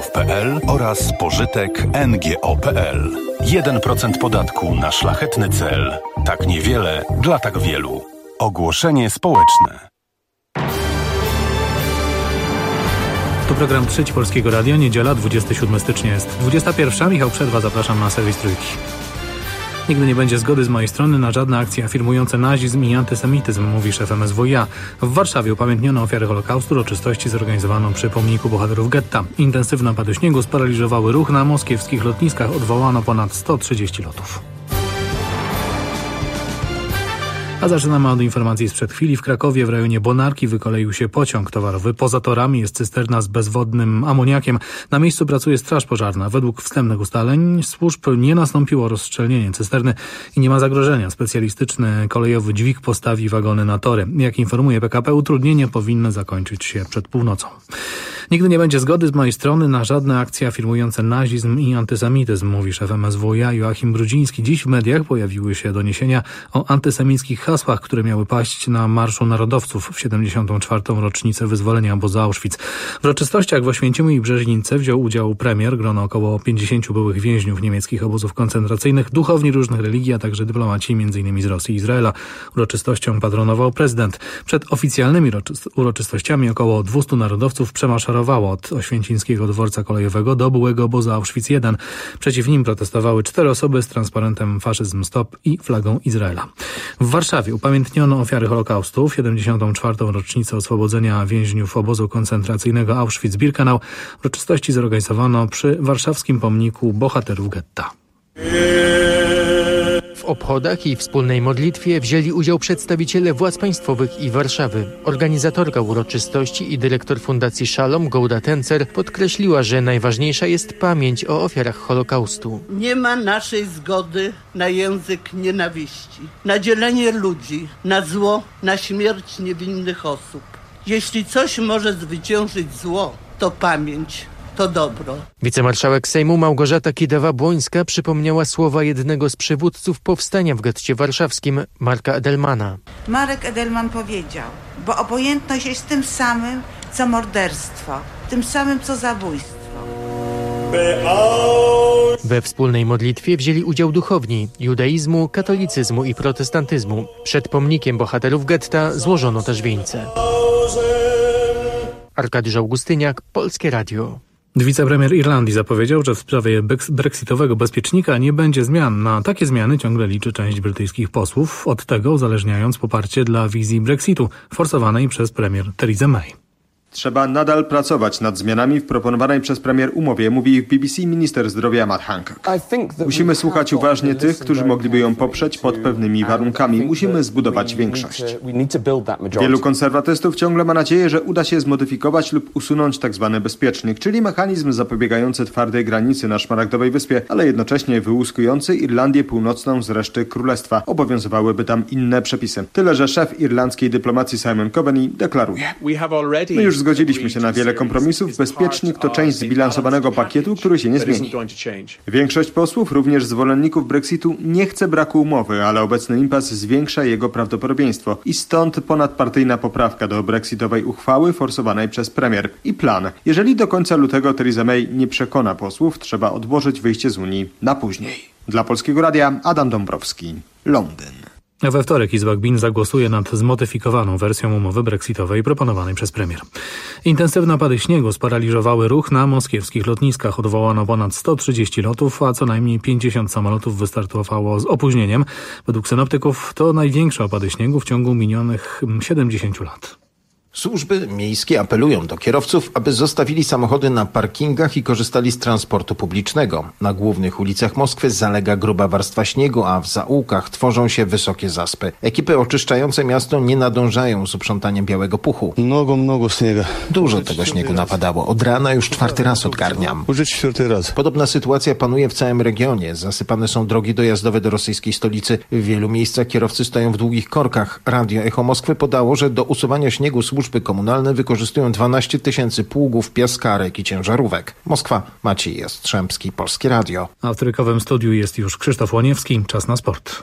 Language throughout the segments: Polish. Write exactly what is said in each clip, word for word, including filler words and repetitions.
kropka p l oraz pożytek n g o kropka p l. jeden procent podatku na szlachetny cel. Tak niewiele dla tak wielu. Ogłoszenie społeczne. To program Trzeci Polskiego Radia, niedziela, dwudziestego siódmego stycznia jest dwudziesta pierwsza. Michał Przerwa, zapraszam na serwis Trójki. Nigdy nie będzie zgody z mojej strony na żadne akcje afirmujące nazizm i antysemityzm, mówi szef M S W iA. W Warszawie upamiętniono ofiary Holokaustu, uroczystości zorganizowano przy pomniku bohaterów getta. Intensywne opady śniegu sparaliżowały ruch na moskiewskich lotniskach, odwołano ponad sto trzydzieści lotów. A zaczynamy od informacji sprzed chwili. W Krakowie w rejonie Bonarki wykoleił się pociąg towarowy. Poza torami jest cysterna z bezwodnym amoniakiem. Na miejscu pracuje straż pożarna. Według wstępnych ustaleń służb nie nastąpiło rozszczelnienie cysterny i nie ma zagrożenia. Specjalistyczny kolejowy dźwig postawi wagony na tory. Jak informuje P K P, utrudnienia powinny zakończyć się przed północą. Nigdy nie będzie zgody z mojej strony na żadne akcje afirmujące nazizm i antysemityzm, mówi szef M S W iA Joachim Brudziński. Dziś w mediach pojawiły się doniesienia o antysemickich hasłach, które miały paść na Marszu Narodowców w siedemdziesiątą czwartą rocznicę wyzwolenia obozu Auschwitz. W uroczystościach w Oświęcimiu i Brzeźnicy wziął udział premier, grono około pięćdziesięciu byłych więźniów niemieckich obozów koncentracyjnych, duchowni różnych religii, a także dyplomaci m.in. z Rosji i Izraela. Uroczystością patronował prezydent. Przed oficjalnymi uroczystościami około dwustu narodowców przemaszerowało od Oświęcimskiego dworca kolejowego do byłego obozu Auschwitz jeden. Przeciw nim protestowały cztery osoby z transparentem Faszyzm Stop i flagą Izraela. W Warszawie upamiętniono ofiary Holokaustu w siedemdziesiątą czwartą rocznicę oswobodzenia więźniów obozu koncentracyjnego Auschwitz-Birkenau. Uroczystości zorganizowano przy warszawskim pomniku bohaterów getta. W obchodach i wspólnej modlitwie wzięli udział przedstawiciele władz państwowych i Warszawy. Organizatorka uroczystości i dyrektor Fundacji Szalom, Gołda Tencer, podkreśliła, że najważniejsza jest pamięć o ofiarach Holokaustu. Nie ma naszej zgody na język nienawiści, na dzielenie ludzi, na zło, na śmierć niewinnych osób. Jeśli coś może zwyciężyć zło, to pamięć. To dobro. Wicemarszałek Sejmu Małgorzata Kidawa-Błońska przypomniała słowa jednego z przywódców powstania w getcie warszawskim, Marka Edelmana. Marek Edelman powiedział, bo obojętność jest tym samym, co morderstwo, tym samym, co zabójstwo. We wspólnej modlitwie wzięli udział duchowni judaizmu, katolicyzmu i protestantyzmu. Przed pomnikiem bohaterów getta złożono też wieńce. Arkadiusz Augustyniak, Polskie Radio. Wicepremier Irlandii zapowiedział, że w sprawie brexitowego bezpiecznika nie będzie zmian. Na takie zmiany ciągle liczy część brytyjskich posłów, od tego uzależniając poparcie dla wizji Brexitu forsowanej przez premier Theresa May. Trzeba nadal pracować nad zmianami w proponowanej przez premier umowie, mówi w B B C minister zdrowia Matt Hancock. Musimy słuchać uważnie tych, którzy mogliby ją poprzeć pod pewnymi warunkami. Musimy zbudować większość. Wielu konserwatystów ciągle ma nadzieję, że uda się zmodyfikować lub usunąć tzw. bezpiecznik, czyli mechanizm zapobiegający twardej granicy na Szmaragdowej Wyspie, ale jednocześnie wyłuskujący Irlandię Północną z reszty królestwa. Obowiązywałyby tam inne przepisy. Tyle, że szef irlandzkiej dyplomacji Simon Coveney deklaruje: My już zgodziliśmy się na wiele kompromisów. Bezpiecznik to część zbilansowanego pakietu, który się nie zmieni. Większość posłów, również zwolenników Brexitu, nie chce braku umowy, ale obecny impas zwiększa jego prawdopodobieństwo. I stąd ponadpartyjna poprawka do brexitowej uchwały forsowanej przez premier. I plan. Jeżeli do końca lutego Theresa May nie przekona posłów, trzeba odłożyć wyjście z Unii na później. Dla Polskiego Radia Adam Dąbrowski, Londyn. We wtorek Izba Gmin zagłosuje nad zmodyfikowaną wersją umowy brexitowej proponowanej przez premier. Intensywne opady śniegu sparaliżowały ruch na moskiewskich lotniskach. Odwołano ponad sto trzydzieści lotów, a co najmniej pięćdziesiąt samolotów wystartowało z opóźnieniem. Według synoptyków to największe opady śniegu w ciągu minionych siedemdziesięciu lat. Służby miejskie apelują do kierowców, aby zostawili samochody na parkingach i korzystali z transportu publicznego. Na głównych ulicach Moskwy zalega gruba warstwa śniegu, a w zaułkach tworzą się wysokie zaspy. Ekipy oczyszczające miasto nie nadążają z uprzątaniem białego puchu. Mnogo, mnogo śniega. Dużo tego śniegu napadało. Od rana już czwarty raz odgarniam. Już czwarty raz. Podobna sytuacja panuje w całym regionie. Zasypane są drogi dojazdowe do rosyjskiej stolicy. W wielu miejscach kierowcy stoją w długich korkach. Radio Echo Moskwy podało, że do usuwania śniegu służby komunalne wykorzystują dwanaście tysięcy pługów, piaskarek i ciężarówek. Moskwa, Maciej Jastrzębski, Polskie Radio. A w trójkowym studiu jest już Krzysztof Łoniewski. Czas na sport.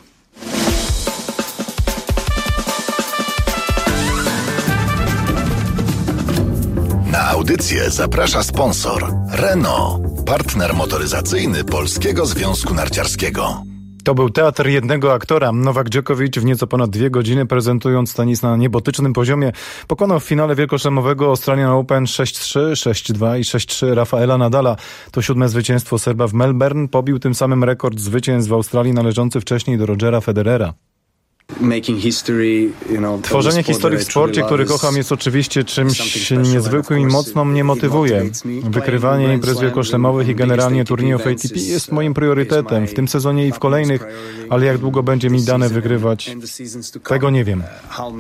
Na audycję zaprasza sponsor Renault, partner motoryzacyjny Polskiego Związku Narciarskiego. To był teatr jednego aktora. Nowak Djokovic w nieco ponad dwie godziny, prezentując tenis na niebotycznym poziomie, pokonał w finale wielkoszlemowego Australian Open sześć trzy, sześć dwa i sześć trzy Rafaela Nadala. To siódme zwycięstwo Serba w Melbourne. Pobił tym samym rekord zwycięstw w Australii należący wcześniej do Rogera Federera. Tworzenie historii w sporcie, który kocham, jest oczywiście czymś niezwykłym i mocno mnie motywuje. Wykrywanie imprez wielkoszlemowych i generalnie turniejów A T P jest moim priorytetem w tym sezonie i w kolejnych, ale jak długo będzie mi dane wygrywać, tego nie wiem.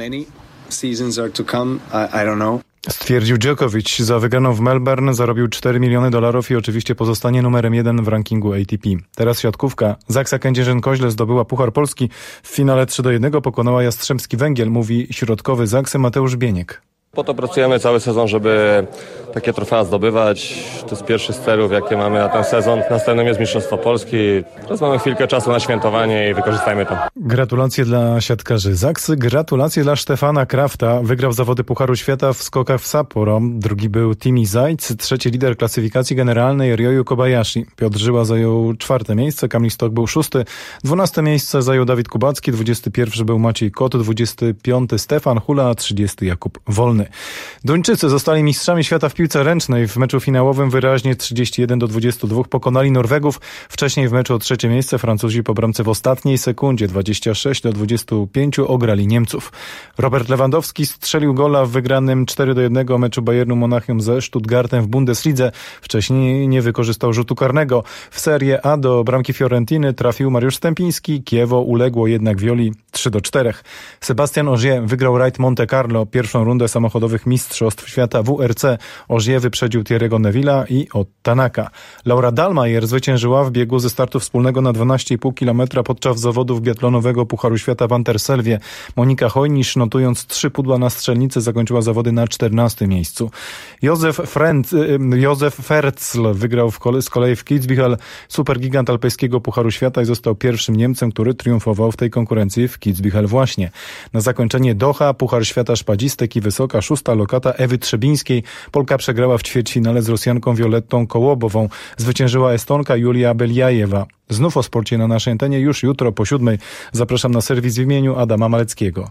Stwierdził Djokovic. Za wygraną w Melbourne zarobił cztery miliony dolarów i oczywiście pozostanie numerem jeden w rankingu A T P. Teraz siatkówka. Zaksa Kędzierzyn-Koźle zdobyła Puchar Polski. W finale trzy do jednego pokonała Jastrzębski Węgiel, mówi środkowy Zaksy Mateusz Bieniek. Po to pracujemy cały sezon, żeby takie trofea zdobywać. To jest pierwszy z celów, jakie mamy na ten sezon. Następnym jest Mistrzostwo Polski. Teraz mamy chwilkę czasu na świętowanie i wykorzystajmy to. Gratulacje dla siatkarzy Zaksy. Gratulacje dla Stefana Krafta. Wygrał zawody Pucharu Świata w skokach w Sapporo. Drugi był Timi Zajc. Trzeci lider klasyfikacji generalnej Ryoyu Kobayashi. Piotr Żyła zajął czwarte miejsce. Kamil Stok był szósty. Dwunaste miejsce zajął Dawid Kubacki. Dwudziesty pierwszy był Maciej Kot. Dwudziesty piąty Stefan Hula. Trzydziesty Jakub Wolny. Duńczycy zostali mistrzami świata w piłce ręcznej. W meczu finałowym wyraźnie trzydzieści jeden do dwudziestu dwóch pokonali Norwegów. Wcześniej w meczu o trzecie miejsce Francuzi po bramce w ostatniej sekundzie dwadzieścia sześć do dwudziestu pięciu ograli Niemców. Robert Lewandowski strzelił gola w wygranym cztery do jednego meczu Bayernu Monachium ze Stuttgartem w Bundeslidze. Wcześniej nie wykorzystał rzutu karnego. W Serie A do bramki Fiorentiny trafił Mariusz Stępiński. Kiewo uległo jednak Violi trzy do czterech. Sebastian Ogier wygrał rajd Monte Carlo, pierwszą rundę samochodowych mistrzostw świata W R C. Ogier wyprzedził Thierry'ego Neville'a i od Tanaka. Laura Dahlmeier zwyciężyła w biegu ze startu wspólnego na dwanaście i pół kilometra podczas zawodów biatlonowego Pucharu Świata w Anterselwie. Monika Hojnisz, notując trzy pudła na strzelnicy, zakończyła zawody na czternastym miejscu. Józef Frenz, Józef Fercl wygrał w kole, z kolei w Kitzbühel supergigant alpejskiego Pucharu Świata i został pierwszym Niemcem, który triumfował w tej konkurencji w Kitzbühel właśnie. Na zakończenie Doha, Puchar Świata szpadzistek i wysoka szósta lokata Ewy Trzebińskiej. Polka przegrała w ćwierćfinale z Rosjanką Violettą Kołobową. Zwyciężyła Estonka Julia Beliajewa. Znów o sporcie na naszej antenie już jutro po siódmej. Zapraszam na serwis w imieniu Adama Maleckiego.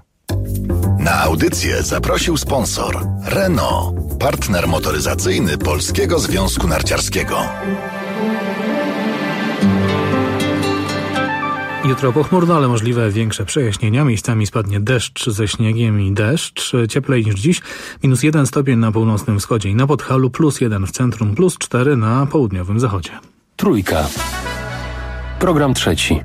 Na audycję zaprosił sponsor Renault, partner motoryzacyjny Polskiego Związku Narciarskiego. Jutro pochmurno, ale możliwe większe przejaśnienia. Miejscami spadnie deszcz ze śniegiem i deszcz. Cieplej niż dziś. Minus jeden stopień na północnym wschodzie i na Podhalu, plus jeden w centrum, plus cztery na południowym zachodzie. Trójka. Program trzeci.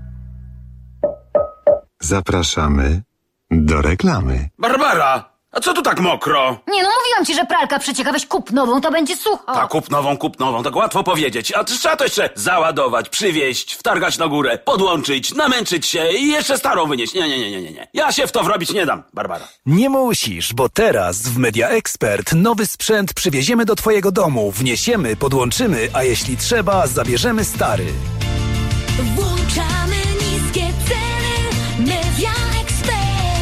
Zapraszamy do reklamy. Barbara! A co tu tak mokro? Nie no, mówiłam ci, że pralka przecieka, weź kup nową, to będzie sucho. Tak, kup nową, kup nową, tak łatwo powiedzieć. A trzeba to jeszcze załadować, przywieźć, wtargać na górę, podłączyć, namęczyć się i jeszcze starą wynieść. Nie, nie, nie, nie, nie. Ja się w to wrobić nie dam, Barbara. Nie musisz, bo teraz w Media Expert nowy sprzęt przywieziemy do twojego domu, wniesiemy, podłączymy, a jeśli trzeba, zabierzemy stary. Włączamy niskie ceny, Media Expert.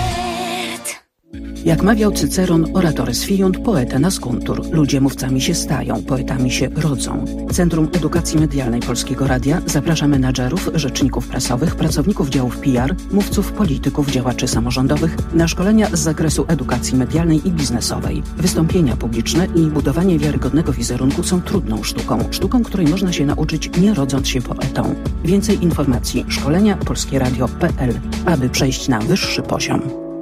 Jak mawiał Cyceron, oratores fiunt, poeta nascuntur. Ludzie mówcami się stają, poetami się rodzą. Centrum Edukacji Medialnej Polskiego Radia zaprasza menadżerów, rzeczników prasowych, pracowników działów P R, mówców, polityków, działaczy samorządowych na szkolenia z zakresu edukacji medialnej i biznesowej. Wystąpienia publiczne i budowanie wiarygodnego wizerunku są trudną sztuką. Sztuką, której można się nauczyć, nie rodząc się poetą. Więcej informacji szkolenia polskieradio kropka p l, aby przejść na wyższy poziom.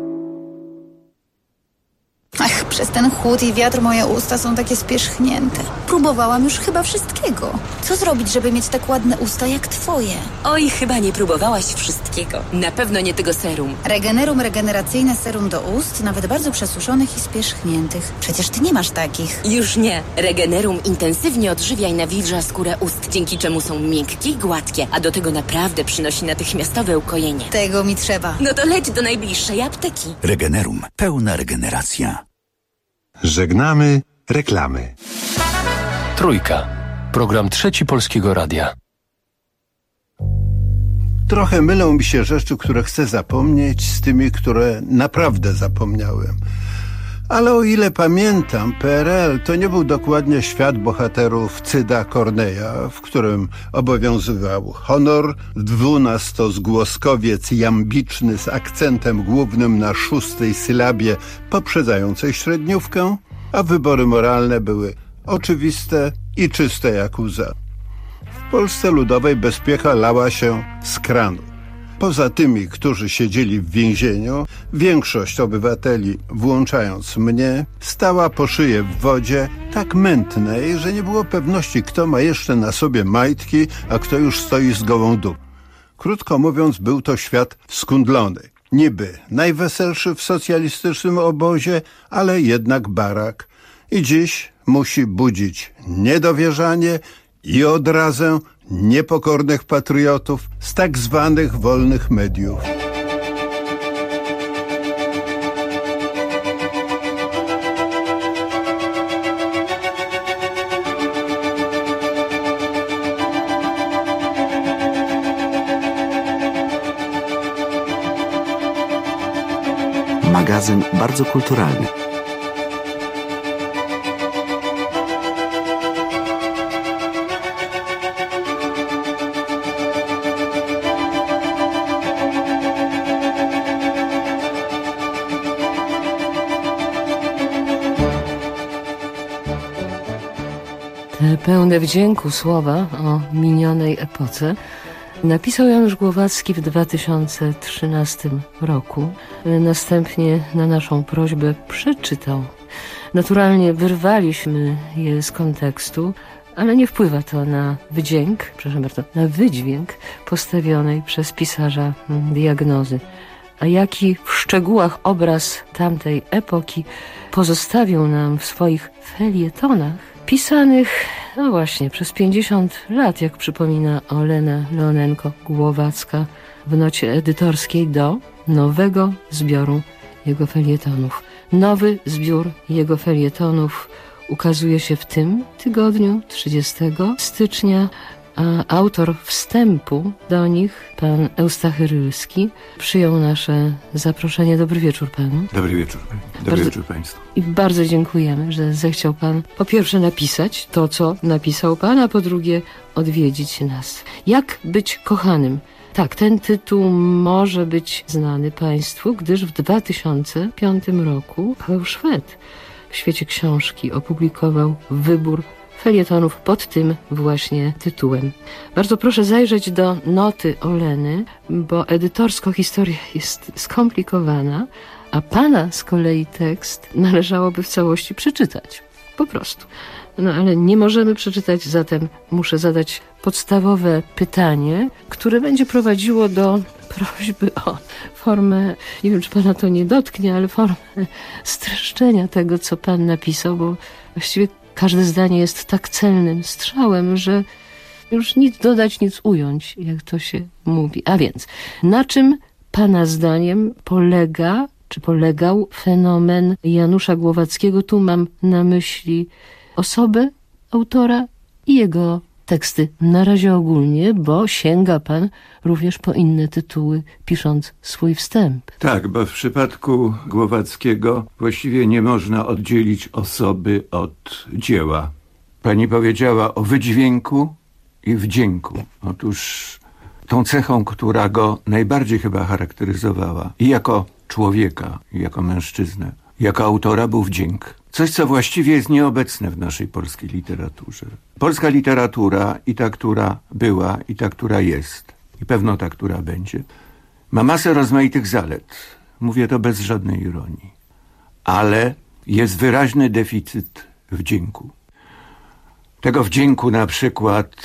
Ach, przez ten chłód i wiatr moje usta są takie spierzchnięte. Próbowałam już chyba wszystkiego. Co zrobić, żeby mieć tak ładne usta jak twoje? Oj, chyba nie próbowałaś wszystkiego. Na pewno nie tego serum. Regenerum regeneracyjne serum do ust, nawet bardzo przesuszonych i spierzchniętych. Przecież ty nie masz takich. Już nie. Regenerum intensywnie odżywia i nawilża skórę ust, dzięki czemu są miękkie i gładkie, a do tego naprawdę przynosi natychmiastowe ukojenie. Tego mi trzeba. No to leć do najbliższej apteki. Regenerum. Pełna regeneracja. Żegnamy reklamy. Trójka. Program trzeci Polskiego Radia. Trochę mylą mi się rzeczy, które chcę zapomnieć, z tymi, które naprawdę zapomniałem. Ale o ile pamiętam, P R L to nie był dokładnie świat bohaterów Cyda Corneja, w którym obowiązywał honor, dwunastozgłoskowiec jambiczny z akcentem głównym na szóstej sylabie poprzedzającej średniówkę, a wybory moralne były oczywiste i czyste jak łza. W Polsce Ludowej bezpieka lała się z kranu. Poza tymi, którzy siedzieli w więzieniu, większość obywateli, włączając mnie, stała po szyję w wodzie tak mętnej, że nie było pewności, kto ma jeszcze na sobie majtki, a kto już stoi z gołą dupą. Krótko mówiąc, był to świat skundlony. Niby najweselszy w socjalistycznym obozie, ale jednak barak. I dziś musi budzić niedowierzanie i odrazę niepokornych patriotów z tak zwanych wolnych mediów. Magazyn bardzo kulturalny. Te pełne wdzięku słowa o minionej epoce napisał Janusz Głowacki w dwa tysiące trzynastym roku. Następnie na naszą prośbę przeczytał. Naturalnie wyrwaliśmy je z kontekstu, ale nie wpływa to na wydźwięk, przepraszam bardzo, na wydźwięk postawionej przez pisarza diagnozy. A jaki w szczegółach obraz tamtej epoki pozostawił nam w swoich felietonach, pisanych, no właśnie, przez pięćdziesiąt lat, jak przypomina Olena Leonenko-Głowacka w nocie edytorskiej do nowego zbioru jego felietonów. Nowy zbiór jego felietonów ukazuje się w tym tygodniu, trzydziestego stycznia, a autor wstępu do nich, pan Eustachy Rylski, przyjął nasze zaproszenie. Dobry wieczór panu. Dobry wieczór. Dobry bardzo, wieczór państwu. I bardzo dziękujemy, że zechciał pan po pierwsze napisać to, co napisał pan, a po drugie odwiedzić nas. Jak być kochanym? Tak, ten tytuł może być znany państwu, gdyż w dwa tysiące piątym roku Paweł Szwed w Świecie Książki opublikował wybór felietonów pod tym właśnie tytułem. Bardzo proszę zajrzeć do noty Oleny, bo edytorsko historia jest skomplikowana, a pana z kolei tekst należałoby w całości przeczytać. Po prostu. No ale nie możemy przeczytać, zatem muszę zadać podstawowe pytanie, które będzie prowadziło do prośby o formę, nie wiem, czy pana to nie dotknie, ale formę streszczenia tego, co pan napisał, bo właściwie każde zdanie jest tak celnym strzałem, że już nic dodać, nic ująć, jak to się mówi. A więc, na czym pana zdaniem polega, czy polegał fenomen Janusza Głowackiego? Tu mam na myśli osobę autora i jego teksty. Na razie ogólnie, bo sięga pan również po inne tytuły, pisząc swój wstęp. Tak, bo w przypadku Głowackiego właściwie nie można oddzielić osoby od dzieła. Pani powiedziała o wydźwięku i wdzięku. Otóż tą cechą, która go najbardziej chyba charakteryzowała i jako człowieka, i jako mężczyznę, jako autora, był wdzięk. Coś, co właściwie jest nieobecne w naszej polskiej literaturze. Polska literatura, i ta, która była, i ta, która jest, i pewno ta, która będzie, ma masę rozmaitych zalet. Mówię to bez żadnej ironii. Ale jest wyraźny deficyt wdzięku. Tego wdzięku na przykład,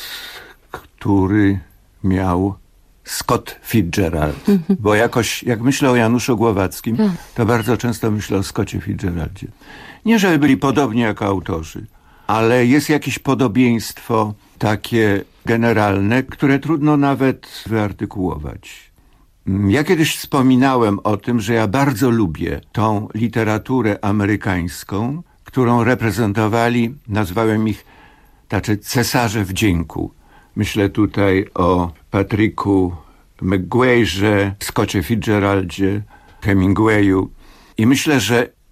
który miał Scott Fitzgerald. Bo jakoś, jak myślę o Januszu Głowackim, to bardzo często myślę o Scottie Fitzgeraldzie. Nie, żeby byli podobni jako autorzy, ale jest jakieś podobieństwo takie generalne, które trudno nawet wyartykułować. Ja kiedyś wspominałem o tym, że ja bardzo lubię tą literaturę amerykańską, którą reprezentowali, nazwałem ich tacy cesarze wdzięku. Myślę tutaj o Patricku McGuire, Scottie Fitzgeraldzie, Hemingwayu. I myślę, że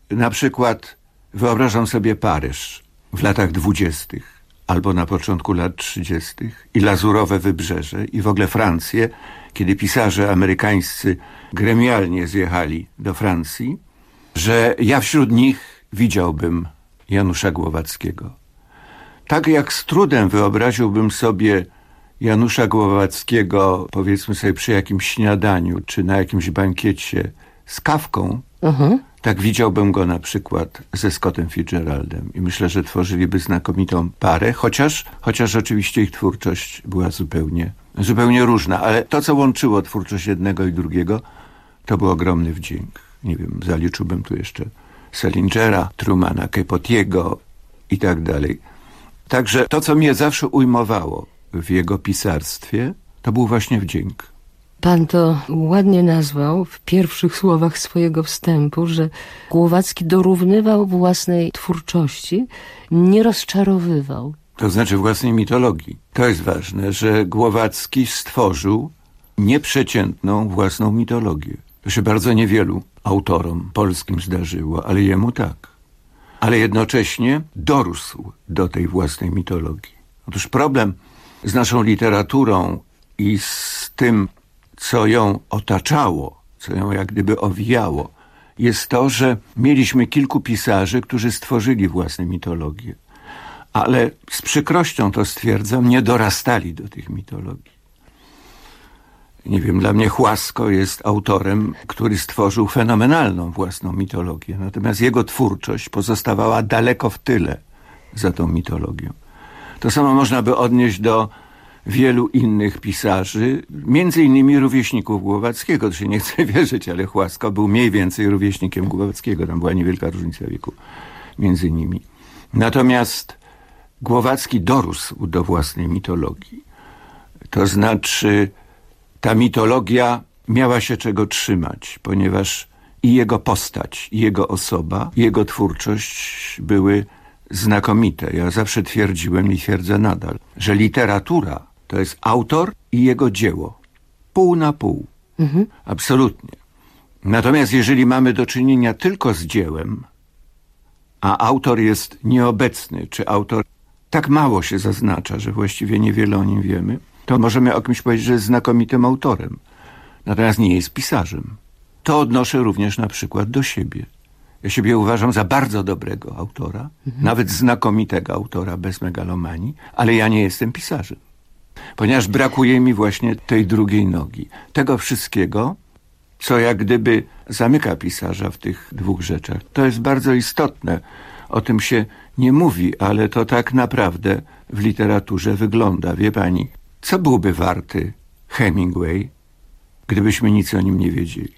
na przykład wyobrażam sobie Paryż w latach dwudziestych albo na początku lat trzydziestych i Lazurowe Wybrzeże i w ogóle Francję, kiedy pisarze amerykańscy gremialnie zjechali do Francji, że ja wśród nich widziałbym Janusza Głowackiego. Tak jak z trudem wyobraziłbym sobie Janusza Głowackiego, powiedzmy sobie, przy jakimś śniadaniu czy na jakimś bankiecie z kawką, uh-huh. tak widziałbym go na przykład ze Scottem Fitzgeraldem. I myślę, że tworzyliby znakomitą parę, chociaż, chociaż oczywiście ich twórczość była zupełnie, zupełnie różna. Ale to, co łączyło twórczość jednego i drugiego, to był ogromny wdzięk. Nie wiem, zaliczyłbym tu jeszcze Salingera, Trumana Capotiego i tak dalej. Także to, co mnie zawsze ujmowało w jego pisarstwie, to był właśnie wdzięk. Pan to ładnie nazwał w pierwszych słowach swojego wstępu, że Głowacki dorównywał własnej twórczości, nie rozczarowywał. To znaczy własnej mitologii. To jest ważne, że Głowacki stworzył nieprzeciętną własną mitologię. To się bardzo niewielu autorom polskim zdarzyło, ale jemu tak. Ale jednocześnie dorósł do tej własnej mitologii. Otóż problem z naszą literaturą i z tym, co ją otaczało, co ją jak gdyby owijało, jest to, że mieliśmy kilku pisarzy, którzy stworzyli własne mitologie, ale z przykrością to stwierdzam, nie dorastali do tych mitologii. Nie wiem, dla mnie Chłasko jest autorem, który stworzył fenomenalną własną mitologię, natomiast jego twórczość pozostawała daleko w tyle za tą mitologią. To samo można by odnieść do wielu innych pisarzy, między innymi rówieśników Głowackiego. To się nie chce wierzyć, ale Chłasko był mniej więcej rówieśnikiem Głowackiego. Tam była niewielka różnica wieku między nimi. Natomiast Głowacki dorósł do własnej mitologii. To znaczy ta mitologia miała się czego trzymać, ponieważ i jego postać, i jego osoba, i jego twórczość były znakomite. Ja zawsze twierdziłem i twierdzę nadal, że literatura to jest autor i jego dzieło. Pół na pół. Mhm. Absolutnie. Natomiast jeżeli mamy do czynienia tylko z dziełem, a autor jest nieobecny, czy autor tak mało się zaznacza, że właściwie niewiele o nim wiemy, to możemy o kimś powiedzieć, że jest znakomitym autorem. Natomiast nie jest pisarzem. To odnoszę również na przykład do siebie. Ja siebie uważam za bardzo dobrego autora, mhm. nawet znakomitego autora bez megalomanii, ale ja nie jestem pisarzem. Ponieważ brakuje mi właśnie tej drugiej nogi. Tego wszystkiego, co jak gdyby zamyka pisarza w tych dwóch rzeczach. To jest bardzo istotne. O tym się nie mówi, ale to tak naprawdę w literaturze wygląda. Wie pani, co byłby warty Hemingway, gdybyśmy nic o nim nie wiedzieli?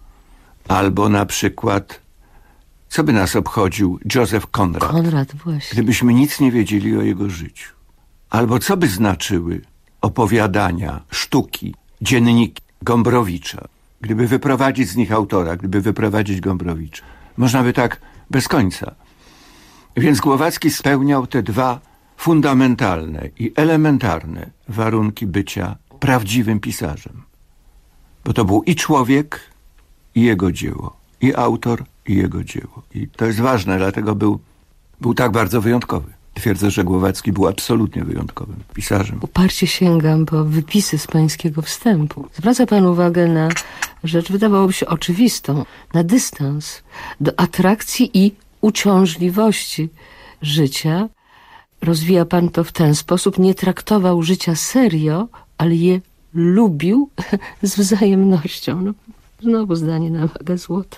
Albo na przykład, co by nas obchodził Joseph Conrad, Konrad, właśnie. gdybyśmy nic nie wiedzieli o jego życiu? Albo co by znaczyły opowiadania, sztuki, dzienniki Gombrowicza, gdyby wyprowadzić z nich autora, gdyby wyprowadzić Gombrowicza? Można by tak bez końca. Więc Głowacki spełniał te dwa fundamentalne i elementarne warunki bycia prawdziwym pisarzem. Bo to był i człowiek, i jego dzieło. I autor, i jego dzieło. I to jest ważne, dlatego był, był tak bardzo wyjątkowy. Twierdzę, że Głowacki był absolutnie wyjątkowym pisarzem. Uparcie sięgam po wypisy z pańskiego wstępu. Zwraca pan uwagę na rzecz, wydawałoby się oczywistą, na dystans do atrakcji i uciążliwości życia. Rozwija pan to w ten sposób, nie traktował życia serio, ale je lubił z wzajemnością. No, znowu zdanie na wagę złota.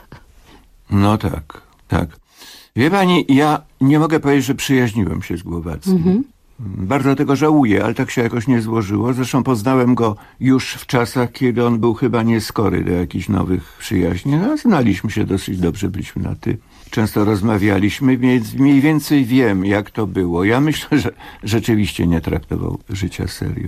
No tak, tak. Wie pani, ja nie mogę powiedzieć, że przyjaźniłem się z Głowackim. Mhm. Bardzo tego żałuję, ale tak się jakoś nie złożyło. Zresztą poznałem go już w czasach, kiedy on był chyba nieskory do jakichś nowych przyjaźni. No, znaliśmy się dosyć dobrze, byliśmy na ty. Często rozmawialiśmy, więc mniej więcej wiem, jak to było. Ja myślę, że rzeczywiście nie traktował życia serio.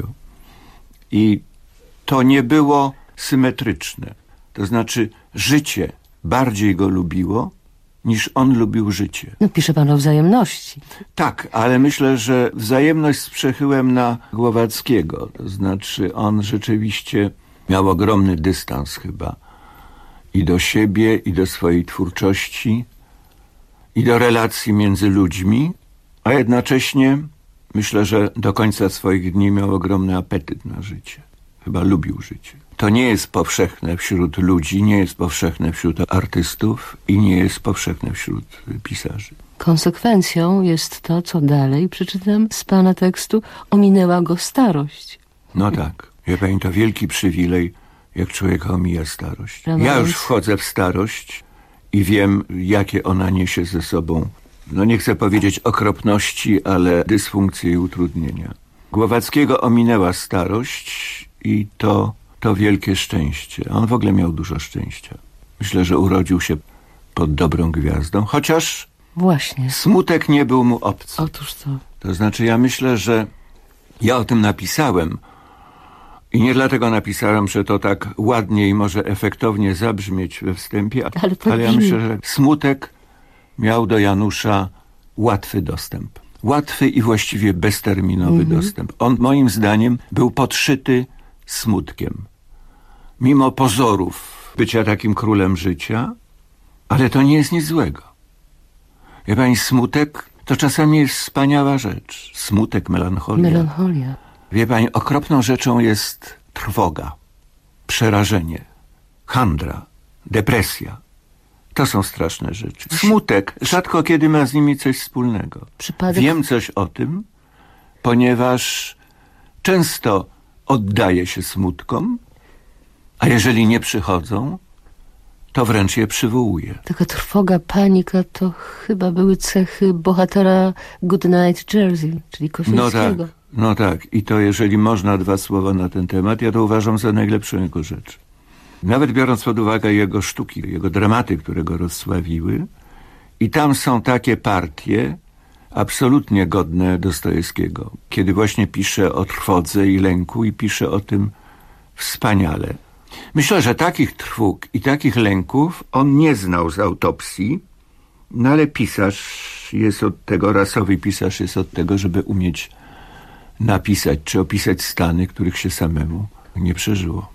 I to nie było symetryczne. To znaczy, życie bardziej go lubiło, niż on lubił życie. No, pisze pan o wzajemności. Tak, ale myślę, że wzajemność z przechyłem na Głowackiego. To znaczy, on rzeczywiście miał ogromny dystans chyba i do siebie, i do swojej twórczości, i do relacji między ludźmi, a jednocześnie myślę, że do końca swoich dni miał ogromny apetyt na życie. Chyba lubił życie. To nie jest powszechne wśród ludzi, nie jest powszechne wśród artystów i nie jest powszechne wśród pisarzy. Konsekwencją jest to, co dalej, przeczytam z pana tekstu, ominęła go starość. No tak. Wie pani, to wielki przywilej, jak człowieka omija starość. Ja już wchodzę w starość i wiem, jakie ona niesie ze sobą, no nie chcę powiedzieć okropności, ale dysfunkcje i utrudnienia. Głowackiego ominęła starość i to, to wielkie szczęście. On w ogóle miał dużo szczęścia. Myślę, że urodził się pod dobrą gwiazdą, chociaż właśnie smutek nie był mu obcy. Otóż to. To znaczy, ja myślę, że ja o tym napisałem i nie dlatego napisałem, że to tak ładnie i może efektownie zabrzmieć we wstępie, ale, ale ja myślę, że smutek miał do Janusza łatwy dostęp. Łatwy i właściwie bezterminowy mhm. dostęp. On moim zdaniem był podszyty smutkiem. Mimo pozorów bycia takim królem życia, ale to nie jest nic złego. Wie pani, smutek to czasami jest wspaniała rzecz. Smutek, melancholia. Melancholia. Wie pani, okropną rzeczą jest trwoga, przerażenie, handra, depresja. To są straszne rzeczy. Smutek rzadko kiedy ma z nimi coś wspólnego. Przypadek... Wiem coś o tym, ponieważ często oddaję się smutkom, a jeżeli nie przychodzą, to wręcz je przywołuję. Taka trwoga, panika to chyba były cechy bohatera Goodnight Jersey, czyli Kosińskiego. No tak, no tak. I to jeżeli można dwa słowa na ten temat, ja to uważam za najlepszą jego rzecz. Nawet biorąc pod uwagę jego sztuki, jego dramaty, które go rozsławiły, i tam są takie partie absolutnie godne Dostojewskiego, kiedy właśnie pisze o trwodze i lęku i pisze o tym wspaniale. Myślę, że takich trwóg i takich lęków on nie znał z autopsji, no ale pisarz jest od tego, rasowy pisarz jest od tego, żeby umieć napisać czy opisać stany, których się samemu nie przeżyło.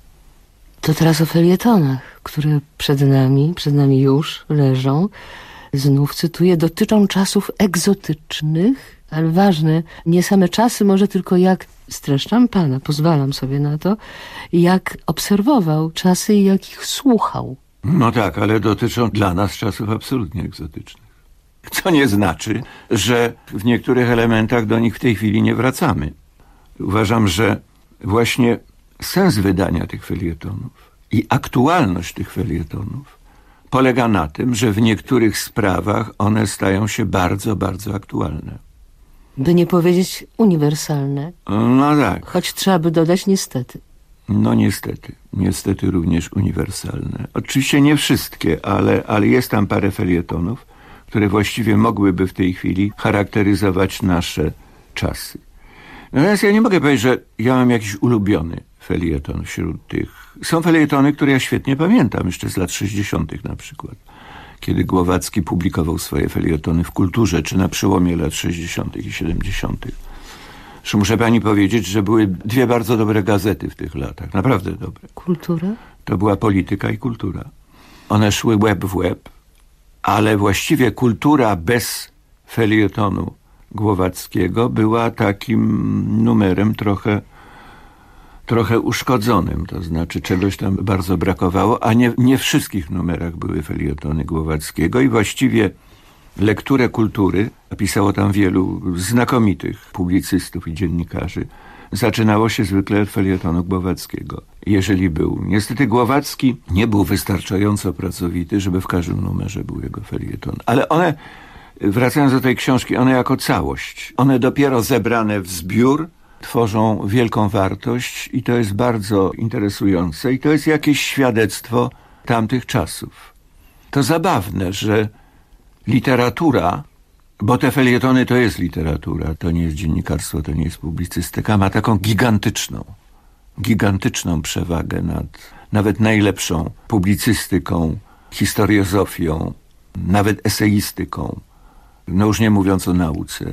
To teraz o felietonach, które przed nami, przed nami już leżą. Znów cytuję, dotyczą czasów egzotycznych, ale ważne, nie same czasy, może tylko jak, streszczam pana, pozwalam sobie na to, jak obserwował czasy i jak ich słuchał. No tak, ale dotyczą dla nas czasów absolutnie egzotycznych. Co nie znaczy, że w niektórych elementach do nich w tej chwili nie wracamy. Uważam, że właśnie sens wydania tych felietonów i aktualność tych felietonów polega na tym, że w niektórych sprawach one stają się bardzo, bardzo aktualne. By nie powiedzieć uniwersalne. No tak. Choć trzeba by dodać niestety. No niestety. Niestety również uniwersalne. Oczywiście nie wszystkie, ale, ale jest tam parę felietonów, które właściwie mogłyby w tej chwili charakteryzować nasze czasy. Natomiast ja nie mogę powiedzieć, że ja mam jakiś ulubiony felieton wśród tych. Są felietony, które ja świetnie pamiętam, jeszcze z lat sześćdziesiątych na przykład, kiedy Głowacki publikował swoje felietony w Kulturze, czy na przełomie lat sześćdziesiątych i siedemdziesiątych. Że muszę pani powiedzieć, że były dwie bardzo dobre gazety w tych latach, naprawdę dobre. Kultura? To była Polityka i Kultura. One szły łeb w łeb, ale właściwie Kultura bez felietonu Głowackiego była takim numerem trochę trochę uszkodzonym, to znaczy czegoś tam bardzo brakowało, a nie, nie w wszystkich numerach były felietony Głowackiego i właściwie lekturę Kultury, a pisało tam wielu znakomitych publicystów i dziennikarzy, zaczynało się zwykle od felietonu Głowackiego, jeżeli był. Niestety Głowacki nie był wystarczająco pracowity, żeby w każdym numerze był jego felieton. Ale one, wracając do tej książki, one jako całość, one dopiero zebrane w zbiór tworzą wielką wartość i to jest bardzo interesujące i to jest jakieś świadectwo tamtych czasów. To zabawne, że literatura, bo te felietony to jest literatura, to nie jest dziennikarstwo, to nie jest publicystyka, ma taką gigantyczną, gigantyczną przewagę nad nawet najlepszą publicystyką, historiozofią, nawet eseistyką, no już nie mówiąc o nauce.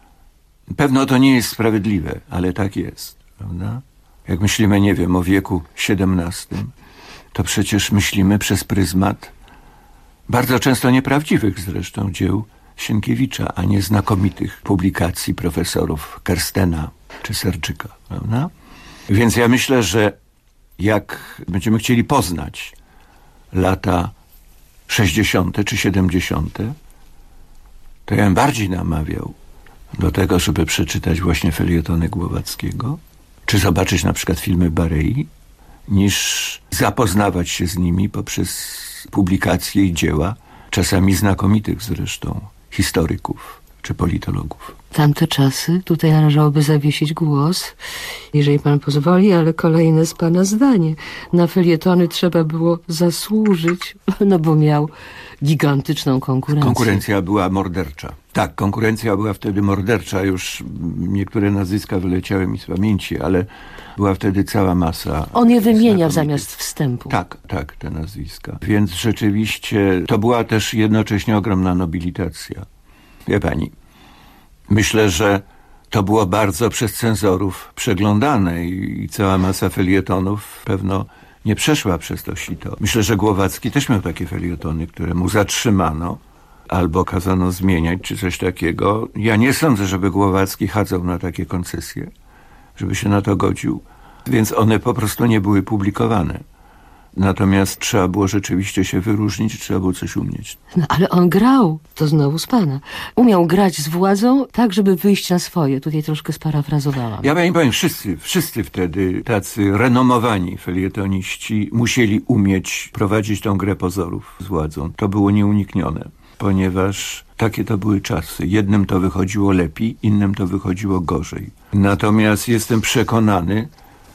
Pewno to nie jest sprawiedliwe, ale tak jest, prawda? Jak myślimy, nie wiem, o wieku siedemnastym, to przecież myślimy przez pryzmat bardzo często nieprawdziwych zresztą dzieł Sienkiewicza, a nie znakomitych publikacji profesorów Kerstena czy Serczyka, prawda? Więc ja myślę, że jak będziemy chcieli poznać lata sześćdziesiąte czy siedemdziesiąte, to ja bym bardziej namawiał do tego, żeby przeczytać właśnie felietony Głowackiego, czy zobaczyć na przykład filmy Barei, niż zapoznawać się z nimi poprzez publikacje i dzieła, czasami znakomitych zresztą, historyków czy politologów. Tamte czasy, tutaj należałoby zawiesić głos, jeżeli pan pozwoli, ale kolejne z pana zdanie. Na felietony trzeba było zasłużyć, no bo miał gigantyczną konkurencję. Konkurencja była mordercza. Tak, konkurencja była wtedy mordercza. Już niektóre nazwiska wyleciały mi z pamięci, ale była wtedy cała masa. On je wymienia zamiast wstępu. Tak, tak, te nazwiska. Więc rzeczywiście to była też jednocześnie ogromna nobilitacja. Wie pani, myślę, że to było bardzo przez cenzorów przeglądane i, i cała masa felietonów pewno nie przeszła przez to sito. Myślę, że Głowacki też miał takie felietony, które mu zatrzymano albo kazano zmieniać, czy coś takiego. Ja nie sądzę, żeby Głowacki chadzał na takie koncesje, żeby się na to godził, więc one po prostu nie były publikowane. Natomiast trzeba było rzeczywiście się wyróżnić, trzeba było coś umieć. No ale on grał, to znowu z pana. Umiał grać z władzą tak, żeby wyjść na swoje. Tutaj troszkę sparafrazowałam. Ja pani powiem, wszyscy, wszyscy wtedy tacy renomowani felietoniści musieli umieć prowadzić tą grę pozorów z władzą. To było nieuniknione, ponieważ takie to były czasy. Jednym to wychodziło lepiej, innym to wychodziło gorzej. Natomiast jestem przekonany,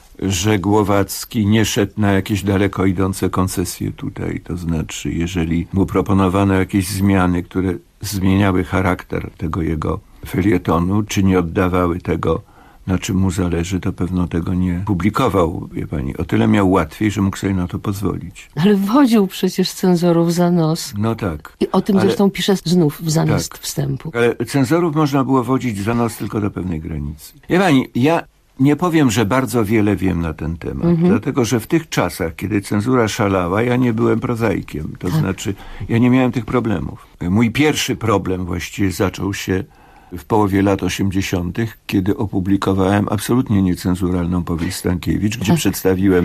że Głowacki nie szedł na jakieś daleko idące koncesje tutaj. To znaczy, jeżeli mu proponowano jakieś zmiany, które zmieniały charakter tego jego felietonu, czy nie oddawały tego, na czym mu zależy, to pewno tego nie publikował, wie pani. O tyle miał łatwiej, że mógł sobie na to pozwolić. Ale wodził przecież cenzorów za nos. No tak. I o tym ale... zresztą pisze znów zamiast tak. wstępu. Ale cenzorów można było wodzić za nos tylko do pewnej granicy. Wie pani, ja nie powiem, że bardzo wiele wiem na ten temat, mhm. dlatego że w tych czasach, kiedy cenzura szalała, ja nie byłem prozaikiem. To tak. znaczy, ja nie miałem tych problemów. Mój pierwszy problem właściwie zaczął się w połowie lat osiemdziesiątych, kiedy opublikowałem absolutnie niecenzuralną powieść Stankiewicz, gdzie tak. przedstawiłem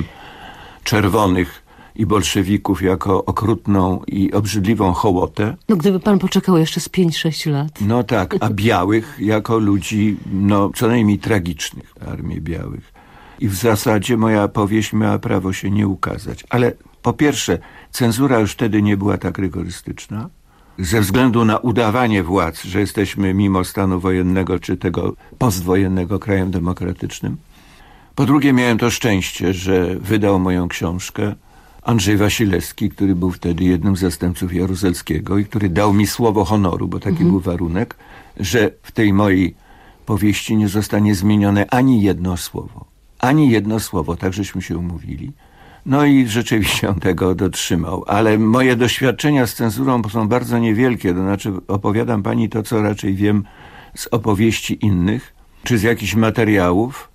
czerwonych i bolszewików jako okrutną i obrzydliwą hołotę. No gdyby pan poczekał jeszcze z pięć sześć lat. No tak, a białych jako ludzi, no co najmniej tragicznych, armię białych. I w zasadzie moja powieść miała prawo się nie ukazać. Ale po pierwsze, cenzura już wtedy nie była tak rygorystyczna. Ze względu na udawanie władz, że jesteśmy mimo stanu wojennego czy tego postwojennego krajem demokratycznym. Po drugie, miałem to szczęście, że wydał moją książkę Andrzej Wasilewski, który był wtedy jednym z zastępców Jaruzelskiego i który dał mi słowo honoru, bo taki mhm. był warunek, że w tej mojej powieści nie zostanie zmienione ani jedno słowo. Ani jedno słowo, tak żeśmy się umówili. No i rzeczywiście on tego dotrzymał. Ale moje doświadczenia z cenzurą są bardzo niewielkie. To znaczy opowiadam pani to, co raczej wiem z opowieści innych, czy z jakichś materiałów.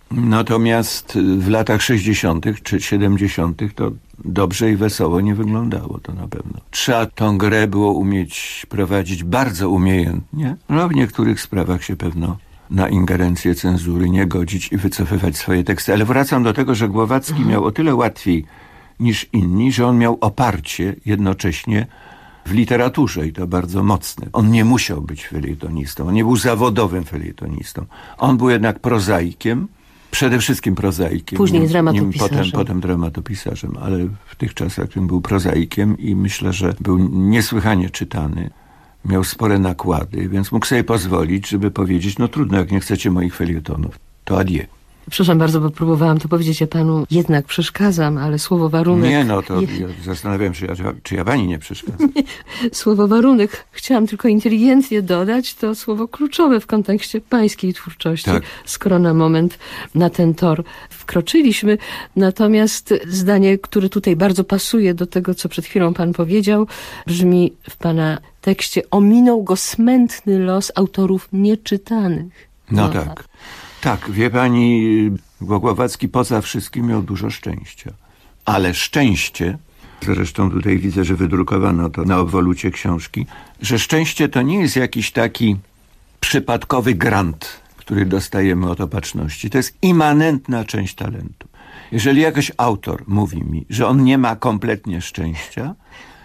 Natomiast w latach sześćdziesiątych czy siedemdziesiątych to dobrze i wesoło nie wyglądało, to na pewno. Trzeba tą grę było umieć prowadzić bardzo umiejętnie. No w niektórych sprawach się pewno na ingerencję cenzury nie godzić i wycofywać swoje teksty. Ale wracam do tego, że Głowacki mhm. miał o tyle łatwiej niż inni, że on miał oparcie jednocześnie w literaturze i to bardzo mocne. On nie musiał być felietonistą, on nie był zawodowym felietonistą. On był jednak prozaikiem, przede wszystkim prozaikiem. Później nim, dramatopisarzem. Nim potem, potem dramatopisarzem, ale w tych czasach był prozaikiem i myślę, że był niesłychanie czytany. Miał spore nakłady, więc mógł sobie pozwolić, żeby powiedzieć, no trudno, jak nie chcecie moich felietonów, to adieu. Przepraszam bardzo, bo próbowałam to powiedzieć, ja panu jednak przeszkadzam, ale słowo warunek... Nie, no to ja zastanawiam się, czy ja pani nie przeszkadzam. Nie. Słowo warunek, chciałam tylko inteligencję dodać, to słowo kluczowe w kontekście pańskiej twórczości, tak. skoro na moment na ten tor wkroczyliśmy. Natomiast zdanie, które tutaj bardzo pasuje do tego, co przed chwilą pan powiedział, brzmi w pana tekście: ominął go smętny los autorów nieczytanych. No, no tak. Tak, wie pani, Głowacki poza wszystkim miał dużo szczęścia. Ale szczęście zresztą tutaj widzę, że wydrukowano to na obwolucie książki, że szczęście to nie jest jakiś taki przypadkowy grant, który dostajemy od opatrzności. To jest immanentna część talentu. Jeżeli jakiś autor mówi mi, że on nie ma kompletnie szczęścia,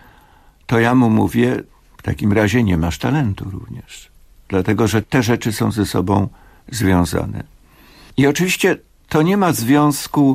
to ja mu mówię, w takim razie nie masz talentu również. Dlatego, że te rzeczy są ze sobą związane. I oczywiście to nie ma związku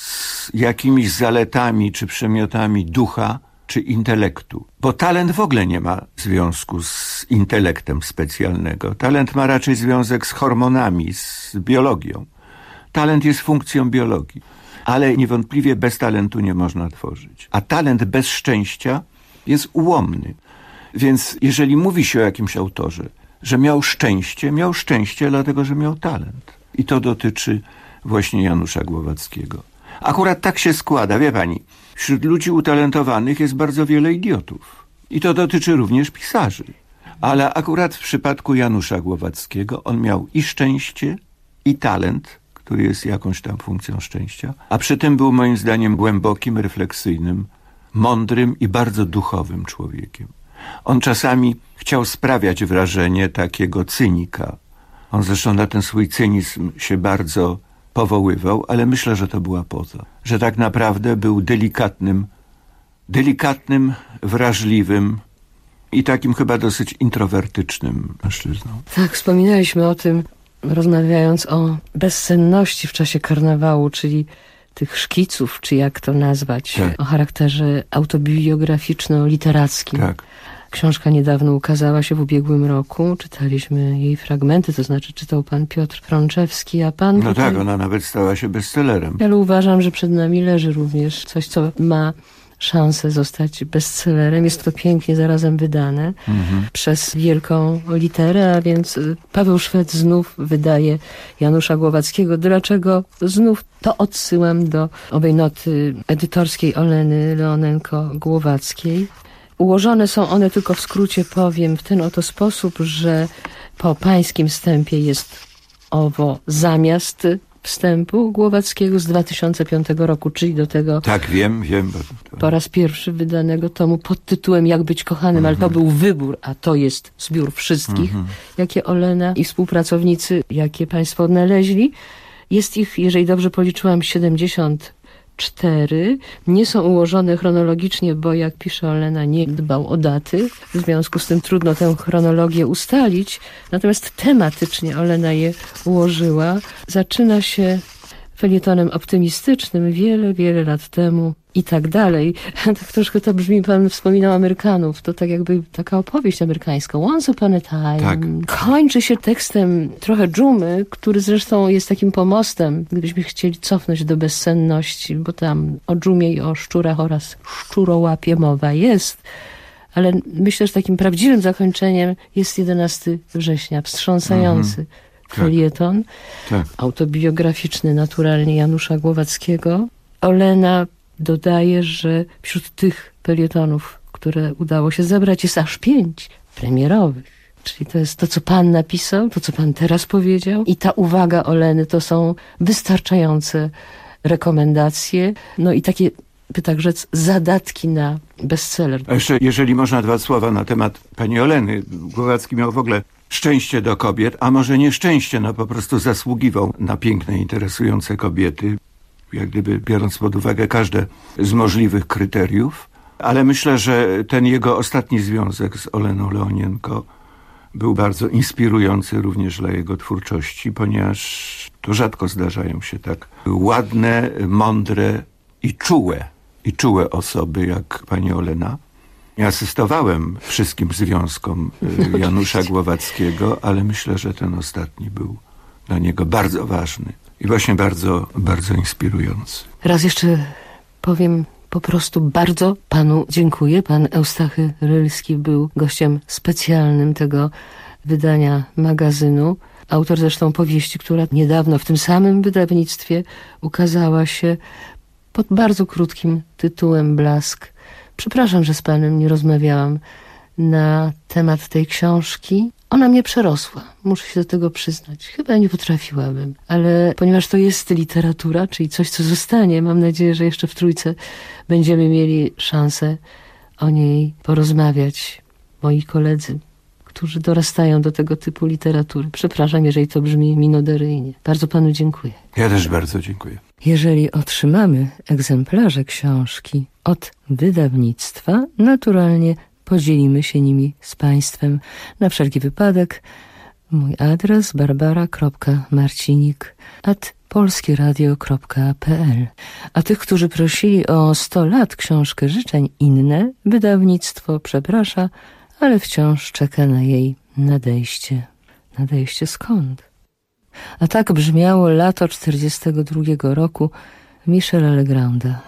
z jakimiś zaletami czy przymiotami ducha czy intelektu. Bo talent w ogóle nie ma związku z intelektem specjalnego. Talent ma raczej związek z hormonami, z biologią. Talent jest funkcją biologii. Ale niewątpliwie bez talentu nie można tworzyć. A talent bez szczęścia jest ułomny. Więc jeżeli mówi się o jakimś autorze, że miał szczęście, miał szczęście dlatego, że miał talent. I to dotyczy właśnie Janusza Głowackiego. Akurat tak się składa, wie pani, wśród ludzi utalentowanych jest bardzo wiele idiotów. I to dotyczy również pisarzy. Ale akurat w przypadku Janusza Głowackiego on miał i szczęście, i talent, który jest jakąś tam funkcją szczęścia, a przy tym był moim zdaniem głębokim, refleksyjnym, mądrym i bardzo duchowym człowiekiem. On czasami chciał sprawiać wrażenie takiego cynika. On zresztą na ten swój cynizm się bardzo powoływał, ale myślę, że to była poza. Że tak naprawdę był delikatnym, delikatnym, wrażliwym i takim chyba dosyć introwertycznym mężczyzną. Tak, wspominaliśmy o tym, rozmawiając o bezsenności w czasie karnawału, czyli tych szkiców, czy jak to nazwać, tak, o charakterze autobiograficzno-literackim. Tak. Książka niedawno ukazała się w ubiegłym roku. Czytaliśmy jej fragmenty, to znaczy czytał pan Piotr Frączewski, a pan... No tutaj... tak, ona nawet stała się bestsellerem. Ale uważam, że przed nami leży również coś, co ma szansę zostać bestsellerem. Jest to pięknie zarazem wydane mhm. przez wielką literę, a więc Paweł Szwed znów wydaje Janusza Głowackiego. Dlaczego znów? To odsyłam do owej noty edytorskiej Oleny Leonenko-Głowackiej. Ułożone są one, tylko w skrócie powiem, w ten oto sposób, że po pańskim wstępie jest owo zamiast wstępu Głowackiego z dwa tysiące piątego roku, czyli do tego... Tak, wiem, wiem. Po raz pierwszy wydanego tomu pod tytułem Jak być kochanym, mm-hmm. ale to był wybór, a to jest zbiór wszystkich, mm-hmm. jakie Olena i współpracownicy, jakie państwo odnaleźli. Jest ich, jeżeli dobrze policzyłam, siedemdziesiąt cztery. Nie są ułożone chronologicznie, bo jak pisze Olena, nie dbał o daty. W związku z tym trudno tę chronologię ustalić. Natomiast tematycznie Olena je ułożyła. Zaczyna się felietonem optymistycznym wiele, wiele lat temu i tak dalej. Tak troszkę to brzmi, pan wspominał Amerykanów. To tak jakby taka opowieść amerykańska. Once upon a time. Tak. Kończy się tekstem trochę dżumy, który zresztą jest takim pomostem, gdybyśmy chcieli cofnąć do bezsenności, bo tam o dżumie i o szczurach oraz szczurołapie mowa jest. Ale myślę, że takim prawdziwym zakończeniem jest jedenastego września, wstrząsający mhm. felieton, tak. autobiograficzny naturalnie Janusza Głowackiego. Olena dodaje, że wśród tych felietonów, które udało się zebrać, jest aż pięć premierowych. Czyli to jest to, co pan napisał, to, co pan teraz powiedział. I ta uwaga Oleny to są wystarczające rekomendacje. No i takie, by tak rzec, zadatki na bestseller. A jeszcze, jeżeli można, dwa słowa na temat pani Oleny. Głowacki miał w ogóle szczęście do kobiet, a może nie szczęście, no po prostu zasługiwał na piękne, interesujące kobiety, jak gdyby biorąc pod uwagę każde z możliwych kryteriów. Ale myślę, że ten jego ostatni związek z Oleną Leonienko był bardzo inspirujący również dla jego twórczości, ponieważ to rzadko zdarzają się tak ładne, mądre i czułe, i czułe osoby jak pani Olena. Ja asystowałem wszystkim związkom Janusza Głowackiego, ale myślę, że ten ostatni był dla niego bardzo ważny i właśnie bardzo, bardzo inspirujący. Raz jeszcze powiem po prostu bardzo panu dziękuję. Pan Eustachy Rylski był gościem specjalnym tego wydania magazynu. Autor zresztą powieści, która niedawno w tym samym wydawnictwie ukazała się pod bardzo krótkim tytułem Blask. Przepraszam, że z panem nie rozmawiałam na temat tej książki, Ona mnie przerosła, muszę się do tego przyznać. Chyba nie potrafiłabym, ale ponieważ to jest literatura, czyli coś, co zostanie, mam nadzieję, że jeszcze w trójce będziemy mieli szansę o niej porozmawiać. Moi koledzy, którzy dorastają do tego typu literatury. Przepraszam, jeżeli to brzmi minoderyjnie. Bardzo panu dziękuję. Ja też bardzo dziękuję. Jeżeli otrzymamy egzemplarze książki od wydawnictwa, naturalnie podzielimy się nimi z państwem. Na wszelki wypadek mój adres barbara kropka marcinik at polskieradio kropka p l. A tych, którzy prosili o sto lat książkę życzeń inne, wydawnictwo przeprasza, ale wciąż czeka na jej nadejście. Nadejście skąd? A tak brzmiało lato czterdziestego drugiego roku Michela Legranda.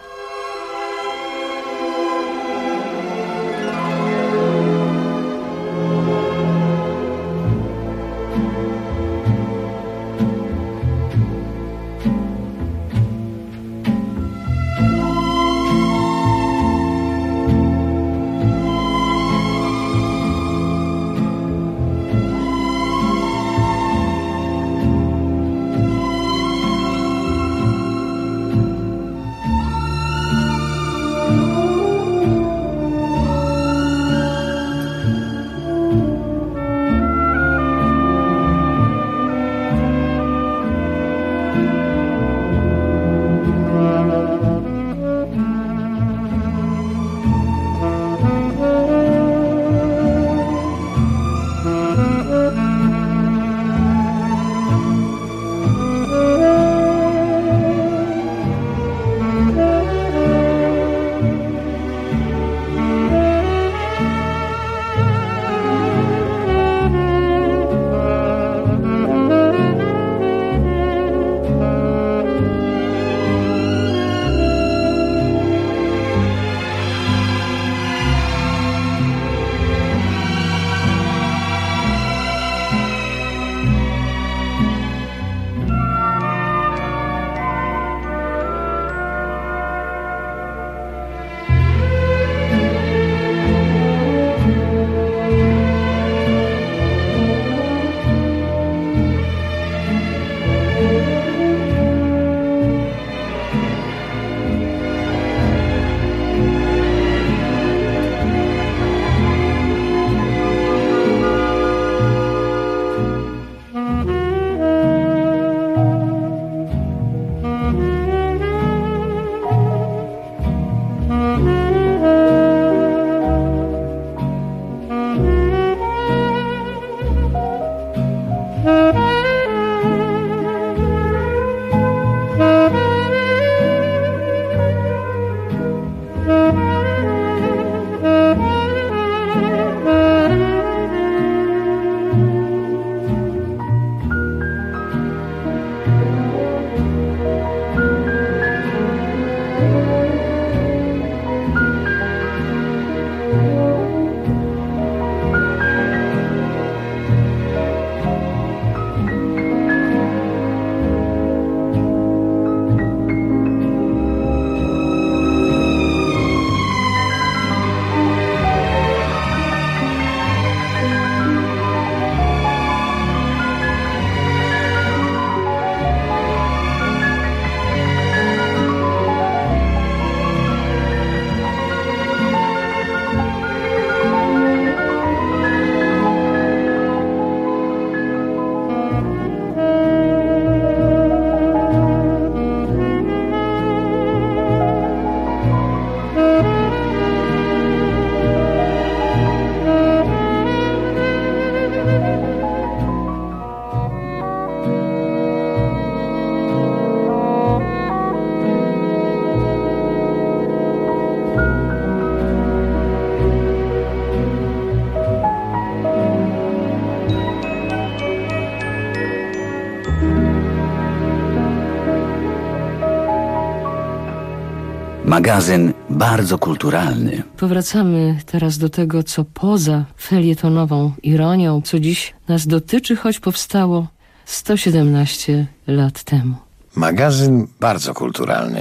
Magazyn bardzo kulturalny. Powracamy teraz do tego, co poza felietonową ironią, co dziś nas dotyczy, choć powstało sto siedemnaście lat temu. Magazyn bardzo kulturalny.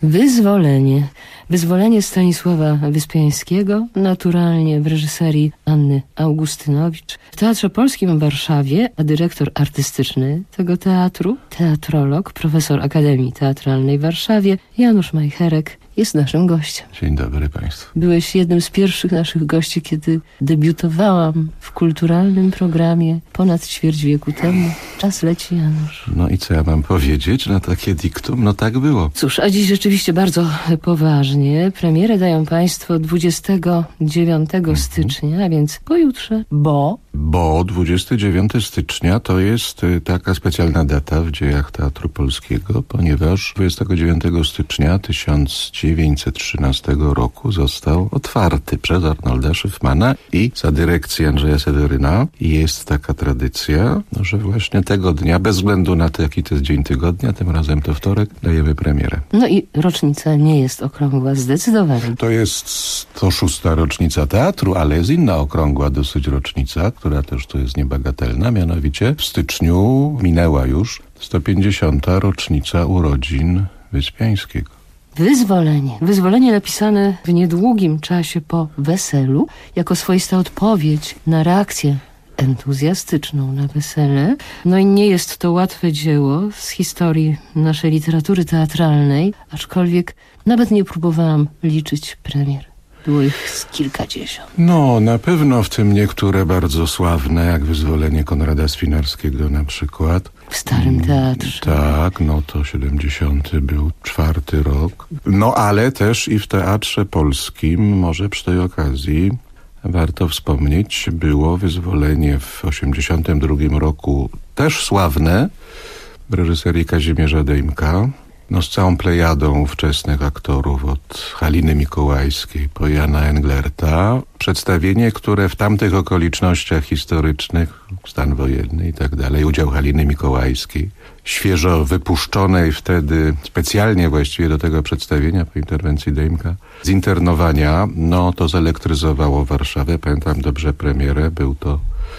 Wyzwolenie. Wyzwolenie Stanisława Wyspiańskiego, naturalnie w reżyserii Anny Augustynowicz. W Teatrze Polskim w Warszawie, a dyrektor artystyczny tego teatru, teatrolog, profesor Akademii Teatralnej w Warszawie, Janusz Majcherek, jest naszym gościem. Dzień dobry Państwu. Byłeś jednym z pierwszych naszych gości, kiedy debiutowałam w kulturalnym programie ponad ćwierć wieku temu. Czas leci, Janusz. No i co ja mam powiedzieć na takie diktum? No tak było. Cóż, a dziś rzeczywiście bardzo poważnie. Premierę dają Państwo dwudziestego dziewiątego mhm. stycznia, a więc pojutrze, bo... Bo dwudziestego dziewiątego stycznia to jest taka specjalna data w dziejach Teatru Polskiego, ponieważ dwudziestego dziewiątego stycznia tysiąc dziewięćset trzynastego roku został otwarty przez Arnolda Szyfmana i za dyrekcji Andrzeja Seweryna. I jest taka tradycja, że właśnie tego dnia, bez względu na to, jaki to jest dzień tygodnia, tym razem to wtorek, dajemy premierę. No i rocznica nie jest okrągła, zdecydowanie. To jest sto szósta rocznica teatru, ale jest inna okrągła dosyć rocznica, która też tu jest niebagatelna, mianowicie w styczniu minęła już sto pięćdziesiąta rocznica urodzin Wyspiańskiego. Wyzwolenie. Wyzwolenie napisane w niedługim czasie po weselu, jako swoista odpowiedź na reakcję entuzjastyczną na wesele. No i nie jest to łatwe dzieło z historii naszej literatury teatralnej, aczkolwiek nawet nie próbowałam liczyć premier. Było ich z kilkadziesiąt. No, na pewno w tym niektóre bardzo sławne, jak Wyzwolenie Konrada Swinarskiego na przykład. W Starym Teatrze. Tak, no to siedemdziesiąty był czwarty rok. No, ale też i w Teatrze Polskim, może przy tej okazji warto wspomnieć, było Wyzwolenie w osiemdziesiątym drugim roku, też sławne, w reżyserii Kazimierza Dejmka. No z całą plejadą ówczesnych aktorów, od Haliny Mikołajskiej po Jana Englerta. Przedstawienie, które w tamtych okolicznościach historycznych, stan wojenny i tak dalej, udział Haliny Mikołajskiej, świeżo wypuszczonej wtedy, specjalnie właściwie do tego przedstawienia po interwencji Dejmka, z internowania, no to zelektryzowało Warszawę. Pamiętam dobrze premierę, był to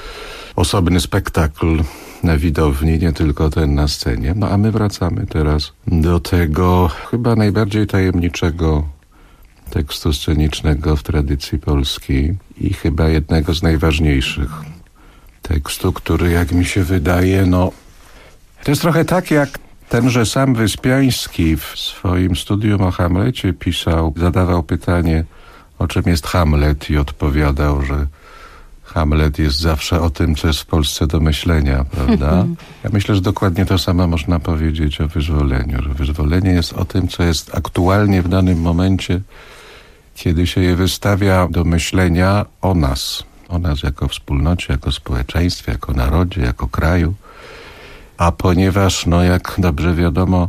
osobny spektakl na widowni, nie tylko ten na scenie. No a my wracamy teraz do tego chyba najbardziej tajemniczego tekstu scenicznego w tradycji polskiej i chyba jednego z najważniejszych. Tekstu, który, jak mi się wydaje, no to jest trochę tak, jak tenże sam Wyspiański w swoim studium o Hamlecie pisał, zadawał pytanie, o czym jest Hamlet, i odpowiadał, że Hamlet jest zawsze o tym, co jest w Polsce do myślenia, prawda? Ja myślę, że dokładnie to samo można powiedzieć o wyzwoleniu, że wyzwolenie jest o tym, co jest aktualnie w danym momencie, kiedy się je wystawia do myślenia o nas, o nas jako wspólnocie, jako społeczeństwie, jako narodzie, jako kraju. A ponieważ, no jak dobrze wiadomo,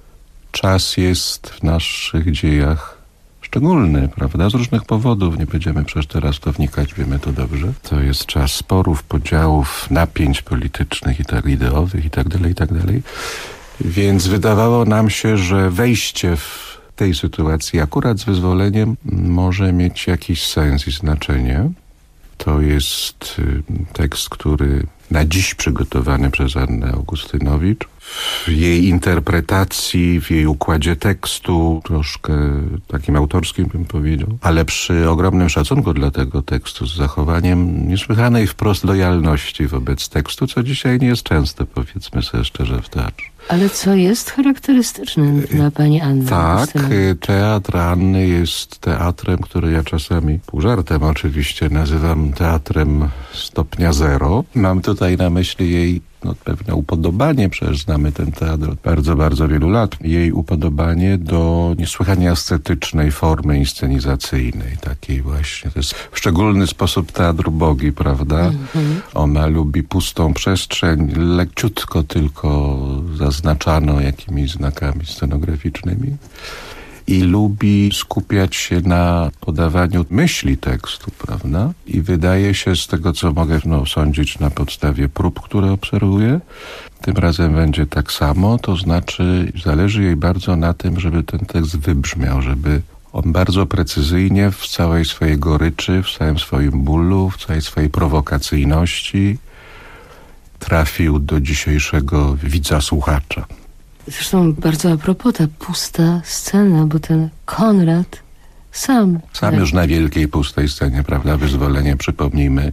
czas jest w naszych dziejach szczególny, prawda? Z różnych powodów, nie będziemy przecież teraz w to wnikać, wiemy to dobrze. To jest czas sporów, podziałów, napięć politycznych i tak ideowych i tak dalej, i tak dalej. Więc wydawało nam się, że wejście w tej sytuacji akurat z wyzwoleniem może mieć jakiś sens i znaczenie. To jest tekst, który na dziś przygotowany przez Annę Augustynowicz. W jej interpretacji, w jej układzie tekstu, troszkę takim autorskim bym powiedział, ale przy ogromnym szacunku dla tego tekstu, z zachowaniem niesłychanej wprost lojalności wobec tekstu, co dzisiaj nie jest częste, powiedzmy sobie szczerze, w teatrze. Ale co jest charakterystyczne dla pani Anny? Tak, teatr Anny jest teatrem, który ja czasami, pół żartem oczywiście, nazywam teatrem stopnia zero. Mam tutaj na myśli jej no, pewne upodobanie, przecież znamy ten teatr od bardzo, bardzo wielu lat. Jej upodobanie do niesłychanie ascetycznej formy inscenizacyjnej, takiej właśnie. To jest w szczególny sposób teatr ubogi, prawda? Mm-hmm. Ona lubi pustą przestrzeń, leciutko tylko zaznaczaną jakimiś znakami scenograficznymi. I lubi skupiać się na podawaniu myśli tekstu, prawda? I wydaje się, z tego co mogę no, sądzić na podstawie prób, które obserwuję, tym razem będzie tak samo, to znaczy zależy jej bardzo na tym, żeby ten tekst wybrzmiał, żeby on bardzo precyzyjnie w całej swojej goryczy, w całym swoim bólu, w całej swojej prowokacyjności trafił do dzisiejszego widza, słuchacza. Zresztą bardzo a propos ta pusta scena, bo ten Konrad sam... Sam już na wielkiej, pustej scenie, prawda, wyzwolenie, przypomnijmy,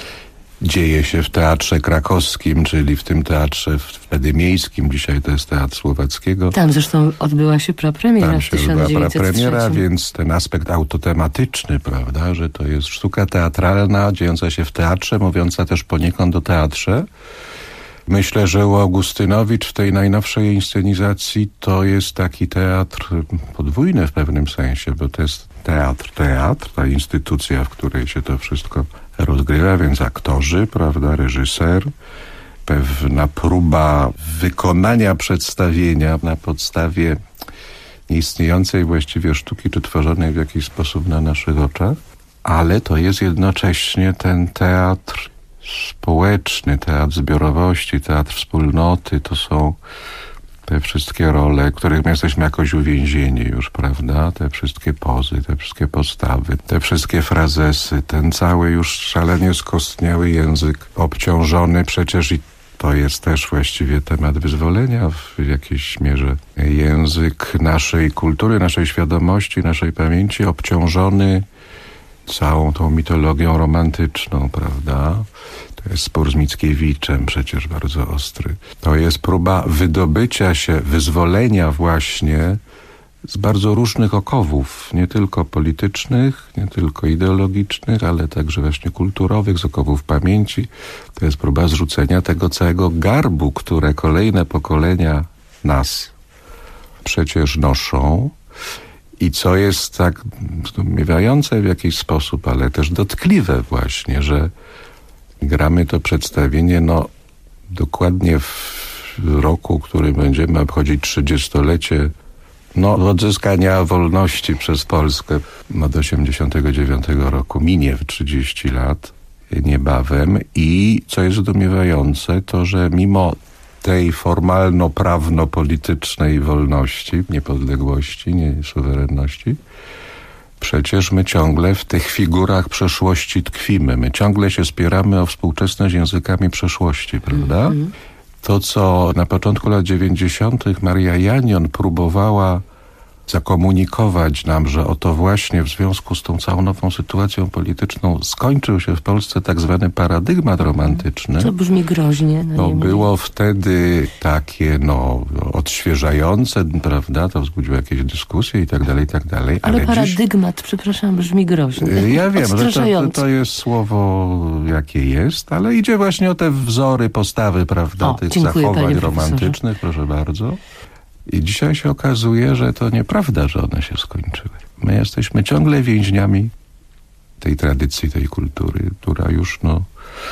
dzieje się w Teatrze Krakowskim, czyli w tym teatrze wtedy miejskim, dzisiaj to jest Teatr Słowackiego. Tam zresztą odbyła się prapremiera Tam w się tysiąc odbyła dziewięćset trzecim. prapremiera, więc ten aspekt autotematyczny, prawda, że to jest sztuka teatralna, dziejąca się w teatrze, mówiąca też poniekąd o teatrze. Myślę, że u Augustynowicz w tej najnowszej inscenizacji to jest taki teatr podwójny w pewnym sensie, bo to jest teatr, teatr, ta instytucja, w której się to wszystko rozgrywa, więc aktorzy, prawda, reżyser, pewna próba wykonania przedstawienia na podstawie nieistniejącej właściwie sztuki, czy tworzonej w jakiś sposób na naszych oczach, ale to jest jednocześnie ten teatr społeczny, teatr zbiorowości, teatr wspólnoty, to są te wszystkie role, których my jesteśmy jakoś uwięzieni już, prawda? Te wszystkie pozy, te wszystkie postawy, te wszystkie frazesy, ten cały już szalenie skostniały język, obciążony przecież, i to jest też właściwie temat wyzwolenia w jakiejś mierze. Język naszej kultury, naszej świadomości, naszej pamięci, obciążony całą tą mitologią romantyczną, prawda? To jest spór z Mickiewiczem, przecież bardzo ostry. To jest próba wydobycia się, wyzwolenia właśnie z bardzo różnych okowów, nie tylko politycznych, nie tylko ideologicznych, ale także właśnie kulturowych, z okowów pamięci. To jest próba zrzucenia tego całego garbu, które kolejne pokolenia nas przecież noszą. I co jest tak zdumiewające w jakiś sposób, ale też dotkliwe właśnie, że gramy to przedstawienie no dokładnie w roku, w którym będziemy obchodzić trzydziestolecie no, odzyskania wolności przez Polskę. Od osiemdziesiątego dziewiątego roku minie w trzydzieści lat niebawem. I co jest zdumiewające, to że mimo tej formalno-prawno-politycznej wolności, niepodległości, nie suwerenności, przecież my ciągle w tych figurach przeszłości tkwimy. My ciągle się spieramy o współczesność językami przeszłości, prawda? Mm-hmm. To, co na początku lat dziewięćdziesiątych Maria Janion próbowała zakomunikować nam, że oto właśnie w związku z tą całą nową sytuacją polityczną skończył się w Polsce tak zwany paradygmat romantyczny. To brzmi groźnie. No to było wtedy takie, no, odświeżające, prawda? To wzbudziło jakieś dyskusje i tak dalej, i tak dalej. Ale, ale paradygmat, dziś... przepraszam, brzmi groźnie. Ja wiem, że to, to jest słowo, jakie jest, ale idzie właśnie o te wzory, postawy, prawda? O, tych dziękuję, zachowań romantycznych, proszę bardzo. I dzisiaj się okazuje, że to nieprawda, że one się skończyły. My jesteśmy ciągle więźniami tej tradycji, tej kultury, która już no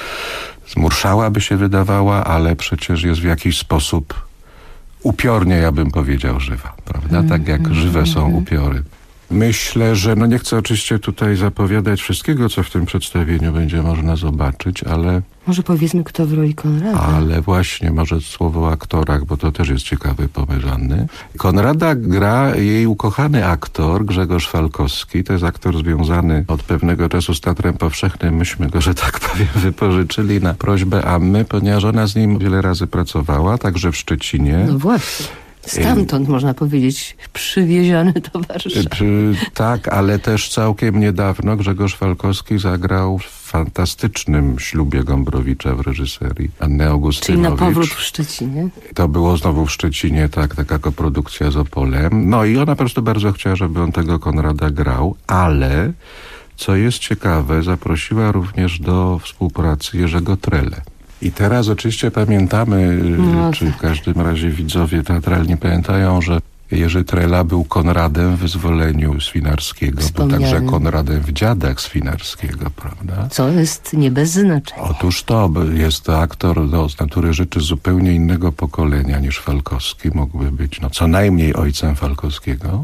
zmurszała, by się wydawała, ale przecież jest w jakiś sposób upiornie, ja bym powiedział, żywa, prawda? Tak jak żywe są upiory. Myślę, że, no nie chcę oczywiście tutaj zapowiadać wszystkiego, co w tym przedstawieniu będzie można zobaczyć, ale... Może powiedzmy, kto w roli Konrada. Ale właśnie, może słowo o aktorach, bo to też jest ciekawy pomysł Anny. Konrada gra jej ukochany aktor Grzegorz Falkowski. To jest aktor związany od pewnego czasu z Teatrem Powszechnym. Myśmy go, że tak powiem, wypożyczyli na prośbę Anny, ponieważ ona z nim wiele razy pracowała, także w Szczecinie. No właśnie. Stamtąd, można powiedzieć, przywieziony do Warszawy. Tak, ale też całkiem niedawno Grzegorz Falkowski zagrał w fantastycznym Ślubie Gombrowicza w reżyserii Anny Augustynowicz. Czyli na powrót w Szczecinie? To było znowu w Szczecinie, tak, taka koprodukcja z Opolem. No i ona po prostu bardzo chciała, żeby on tego Konrada grał, ale co jest ciekawe, zaprosiła również do współpracy Jerzego Trele. I teraz oczywiście pamiętamy, no, czy w każdym razie widzowie teatralni pamiętają, że Jerzy Trela był Konradem w Wyzwoleniu Swinarskiego, był także Konradem w Dziadach Swinarskiego, prawda? Co jest nie bez znaczenia. Otóż to, jest to aktor no, z natury rzeczy zupełnie innego pokolenia niż Falkowski, mógłby być no, co najmniej ojcem Falkowskiego.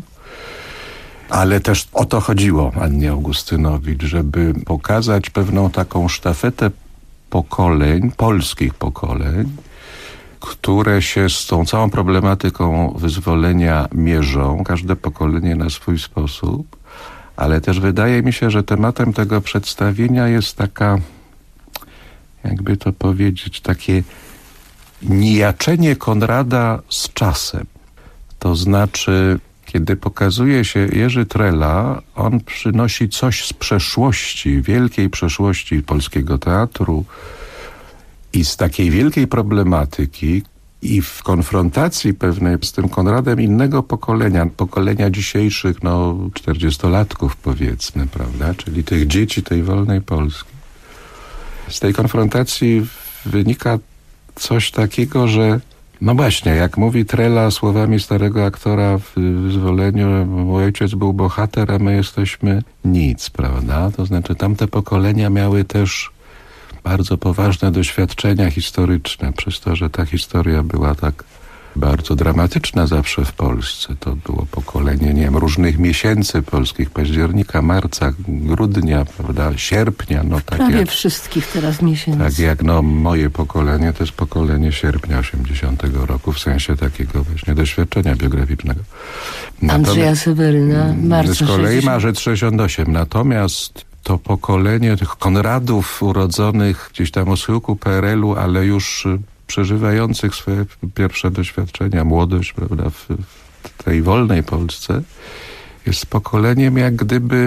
Ale też o to chodziło Annie Augustynowicz, żeby pokazać pewną taką sztafetę pokoleń, polskich pokoleń, które się z tą całą problematyką wyzwolenia mierzą, każde pokolenie na swój sposób, ale też wydaje mi się, że tematem tego przedstawienia jest taka, jakby to powiedzieć, takie nijaczenie Konrada z czasem. To znaczy, kiedy pokazuje się Jerzy Trela, on przynosi coś z przeszłości, wielkiej przeszłości polskiego teatru i z takiej wielkiej problematyki i w konfrontacji pewnej z tym Konradem innego pokolenia, pokolenia dzisiejszych, no czterdziestolatków powiedzmy, prawda, czyli tych dzieci tej wolnej Polski. Z tej konfrontacji wynika coś takiego, że no właśnie, jak mówi Trela słowami starego aktora w Wyzwoleniu, mój ojciec był bohater, a my jesteśmy nic, prawda? To znaczy tamte pokolenia miały też bardzo poważne doświadczenia historyczne, przez to, że ta historia była tak bardzo dramatyczna zawsze w Polsce. To było pokolenie, nie wiem, różnych miesięcy polskich, października, marca, grudnia, prawda, sierpnia. No, tak Prawie jak, wszystkich teraz miesięcy. Tak jak no, moje pokolenie, to jest pokolenie sierpnia osiemdziesiątego roku, w sensie takiego właśnie doświadczenia biograficznego. Andrzeja Seweryna, marca z kolei sześćdziesiątego. marzec sześćdziesiąty ósmy. Natomiast to pokolenie tych Konradów urodzonych gdzieś tam o schyłku P R L u, ale już przeżywających swoje pierwsze doświadczenia, młodość, prawda, w, w tej wolnej Polsce, jest pokoleniem jak gdyby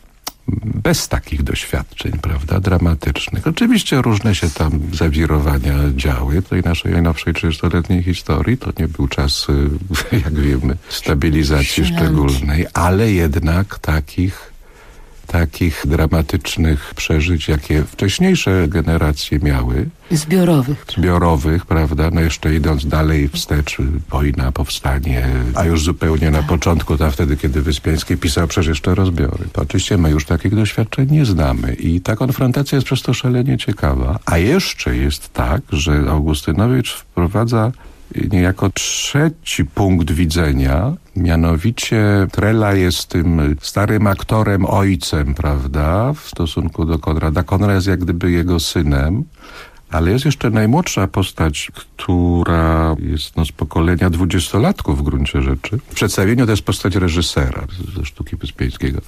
bez takich doświadczeń, prawda, dramatycznych. Oczywiście różne się tam zawirowania działy. W tej naszej najnowszej trzydziestoletniej historii to nie był czas, jak wiemy, stabilizacji szczególnej, ale jednak takich takich dramatycznych przeżyć, jakie wcześniejsze generacje miały. Zbiorowych. Zbiorowych, prawda? No jeszcze idąc dalej wstecz, wojna, powstanie, a już zupełnie na początku, tam wtedy, kiedy Wyspiański pisał przecież jeszcze rozbiory. To oczywiście my już takich doświadczeń nie znamy i ta konfrontacja jest przez to szalenie ciekawa. A jeszcze jest tak, że Augustynowicz wprowadza niejako trzeci punkt widzenia, mianowicie Trela jest tym starym aktorem, ojcem, prawda, w stosunku do Konrada. Konrad jest jak gdyby jego synem, ale jest jeszcze najmłodsza postać, która jest no, z pokolenia dwudziestolatków w gruncie rzeczy. W przedstawieniu to jest postać reżysera ze sztuki Wyspiańskiego.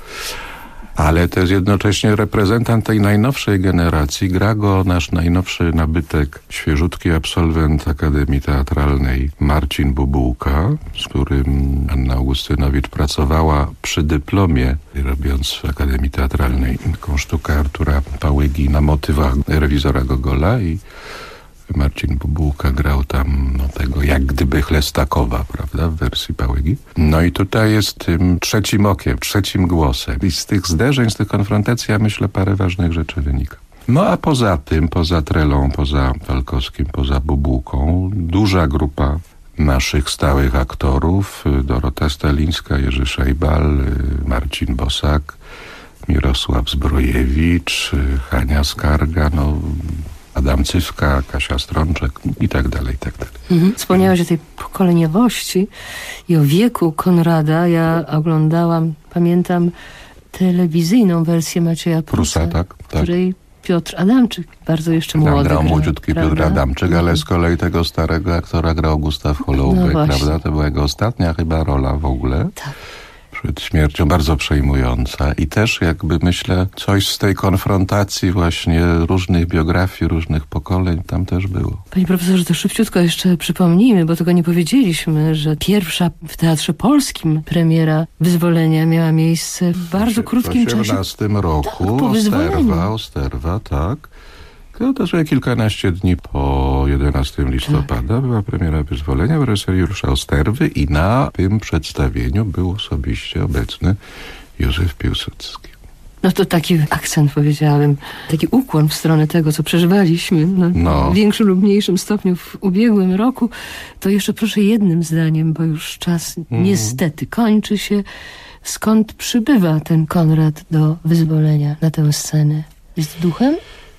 Ale to jest jednocześnie reprezentant tej najnowszej generacji. Gra go nasz najnowszy nabytek, świeżutki absolwent Akademii Teatralnej Marcin Bubułka, z którym Anna Augustynowicz pracowała przy dyplomie, robiąc w Akademii Teatralnej taką sztukę Artura Pałygi na motywach rewizora Gogola i Marcin Bubułka grał tam no, tego jak gdyby Chlestakowa, prawda, w wersji Pałygi. No i tutaj jest tym trzecim okiem, trzecim głosem. I z tych zderzeń, z tych konfrontacji, ja myślę, parę ważnych rzeczy wynika. No a poza tym, poza Trelą, poza Falkowskim, poza Bubułką, duża grupa naszych stałych aktorów, Dorota Stalińska, Jerzy Szejbal, Marcin Bosak, Mirosław Zbrojewicz, Hania Skarga, no Adam Cywka, Kasia Strączek i tak dalej, i tak dalej. Mhm. Wspomniałeś o tej pokoleniowości i o wieku Konrada. Ja oglądałam, pamiętam, telewizyjną wersję Macieja Prusa, Prusa tak, tak. której Piotr Adamczyk, bardzo jeszcze młody. Tam grał grał, młodziutki prawda? Piotr Adamczyk, ale z kolei tego starego aktora grał Gustaw Holoubek, No prawda? To była jego ostatnia chyba rola w ogóle. Tak. Przed śmiercią, bardzo przejmująca. I też jakby myślę, coś z tej konfrontacji właśnie różnych biografii, różnych pokoleń tam też było. Panie profesorze, to szybciutko jeszcze przypomnijmy, bo tego nie powiedzieliśmy, że pierwsza w Teatrze Polskim premiera Wyzwolenia miała miejsce w bardzo krótkim czasie. W osiemnastym roku Tak, po wyzwoleniu. Osterwa, Osterwa, tak. To też kilkanaście dni po jedenastego listopada tak. była premiera Wyzwolenia w reżyserii Juliusza Osterwy i na tym przedstawieniu był osobiście obecny Józef Piłsudski. No to taki akcent, powiedziałem, taki ukłon w stronę tego, co przeżywaliśmy no, no. w większym lub mniejszym stopniu w ubiegłym roku. To jeszcze proszę jednym zdaniem, bo już czas mm. niestety kończy się. Skąd przybywa ten Konrad do Wyzwolenia na tę scenę? Jest duchem?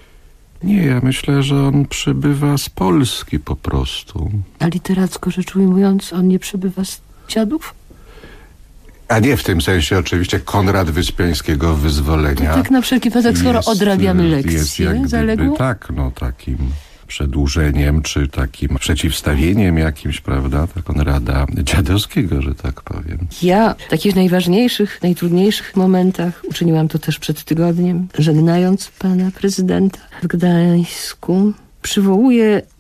Nie, ja myślę, że on przybywa z Polski po prostu. A literacko rzecz ujmując, on nie przybywa z dziadów? A nie w tym sensie oczywiście Konrad Wyspiańskiego Wyzwolenia. To tak na wszelki wypadek, skoro jest, odrabiamy lekcje jest jak gdyby, tak, no takim przedłużeniem, czy takim przeciwstawieniem jakimś, prawda, tak Konrada dziadowskiego, że tak powiem. Ja w takich najważniejszych, najtrudniejszych momentach, uczyniłam to też przed tygodniem, żegnając pana prezydenta w Gdańsku, przywołuję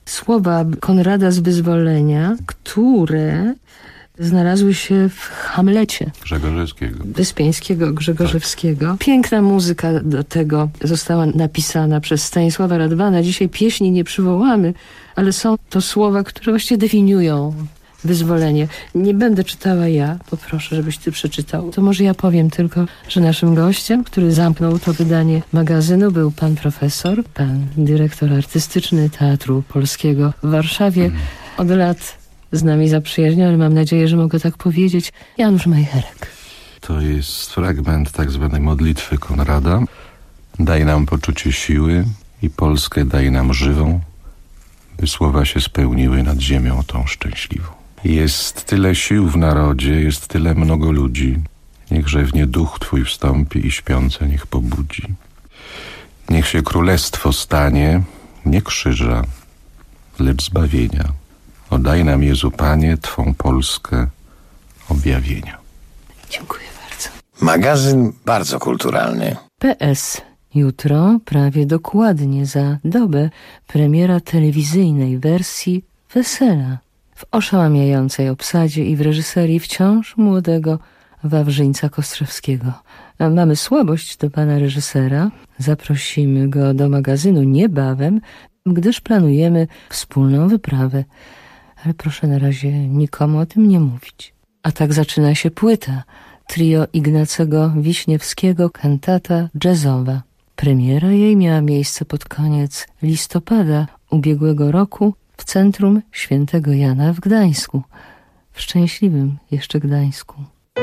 słowa Konrada z Wyzwolenia, które znalazły się w Hamlecie Grzegorzewskiego. Wyspiańskiego, Grzegorzewskiego. Tak. Piękna muzyka do tego została napisana przez Stanisława Radwana. Dzisiaj pieśni nie przywołamy, ale są to słowa, które właściwie definiują wyzwolenie. Nie będę czytała ja, poproszę, żebyś ty przeczytał. To może ja powiem tylko, że naszym gościem, który zamknął to wydanie magazynu, był pan profesor, pan dyrektor artystyczny Teatru Polskiego w Warszawie. Mm. Od lat z nami zaprzyjaźniony, mam nadzieję, że mogę tak powiedzieć, Janusz Majcherek. To jest fragment tak zwanej modlitwy Konrada. Daj nam poczucie siły i Polskę daj nam żywą, by słowa się spełniły nad ziemią tą szczęśliwą. Jest tyle sił w narodzie, jest tyle mnogo ludzi. Niech rzewnie duch Twój wstąpi i śpiące niech pobudzi. Niech się królestwo stanie, nie krzyża, lecz zbawienia. Oddaj nam, Jezu Panie, Twą Polskę objawienia. Dziękuję bardzo. Magazyn bardzo kulturalny. P S. Jutro, prawie dokładnie za dobę, premiera telewizyjnej wersji Wesela. W oszałamiającej obsadzie i w reżyserii wciąż młodego Wawrzyńca Kostrzewskiego. Mamy słabość do pana reżysera. Zaprosimy go do magazynu niebawem, gdyż planujemy wspólną wyprawę. Ale proszę na razie nikomu o tym nie mówić. A tak zaczyna się płyta. Trio Ignacego Wiśniewskiego, kantata jazzowa. Premiera jej miała miejsce pod koniec listopada ubiegłego roku w Centrum Świętego Jana w Gdańsku. W szczęśliwym jeszcze Gdańsku.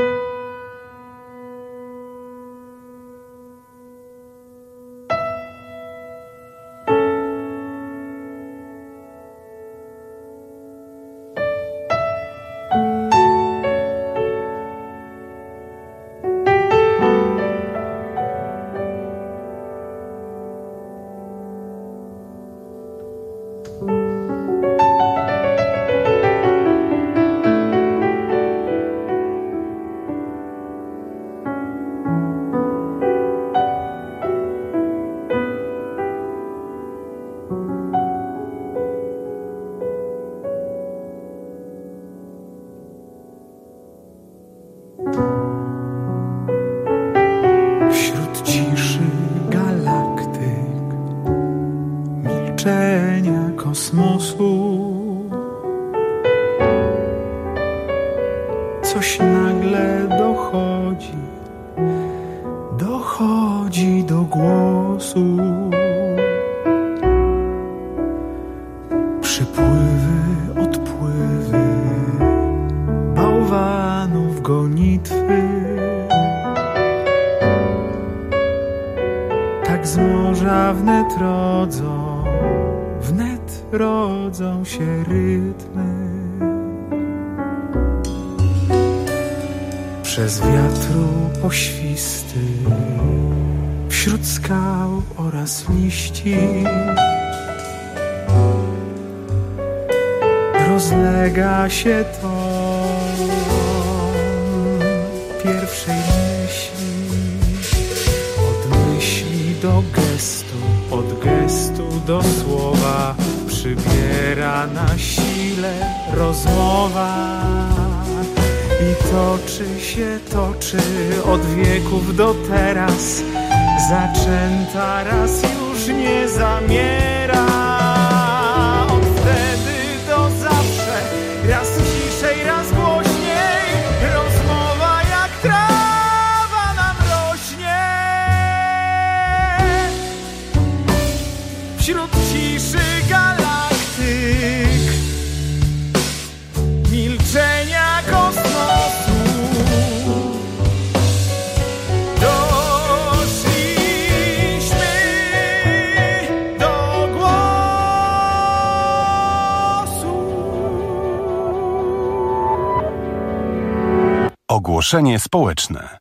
Coś nagle dochodzi, dochodzi do głosu. Przypływy, odpływy, bałwanów gonitwy. Tak z morza wnet rodzą, wnet rodzą się rytmy. Przez wiatru poświsty, wśród skał oraz liści rozlega się ton pierwszej myśli. Od myśli do gestu, od gestu do słowa przybiera na sile rozmowa. I toczy się, toczy od wieków do teraz, zaczęta raz już nie zamiera. Od wtedy do zawsze, raz ciszej, raz głośniej, rozmowa jak trawa nam rośnie. Wśród ciszy galaktyk, milczenia kosmosu, Ogłoszenie społeczne.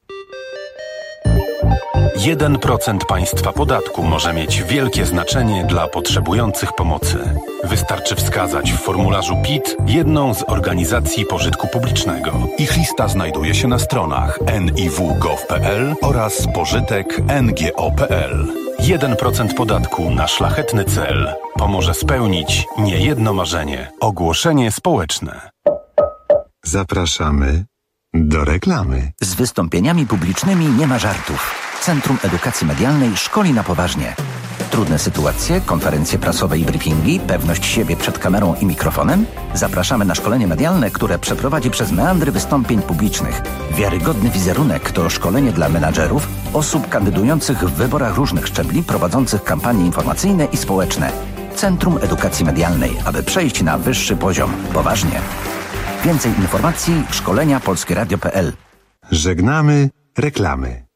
jeden procent państwa podatku może mieć wielkie znaczenie dla potrzebujących pomocy. Wystarczy wskazać w formularzu P I T jedną z organizacji pożytku publicznego. Ich lista znajduje się na stronach en i w kropka gov kropka pe el oraz pożytek kropka en ge o kropka pe el. jeden procent podatku na szlachetny cel. pomoże spełnić niejedno marzenie. Ogłoszenie społeczne. Zapraszamy do reklamy. Z wystąpieniami publicznymi nie ma żartów. Centrum Edukacji Medialnej szkoli na poważnie. Trudne sytuacje, konferencje prasowe i briefingi, pewność siebie przed kamerą i mikrofonem? Zapraszamy na szkolenie medialne, które przeprowadzi przez meandry wystąpień publicznych. Wiarygodny wizerunek to szkolenie dla menadżerów, osób kandydujących w wyborach różnych szczebli, prowadzących kampanie informacyjne i społeczne. Centrum Edukacji Medialnej, aby przejść na wyższy poziom. Poważnie. Więcej informacji szkolenia polskieradio kropka p l. Żegnamy reklamy.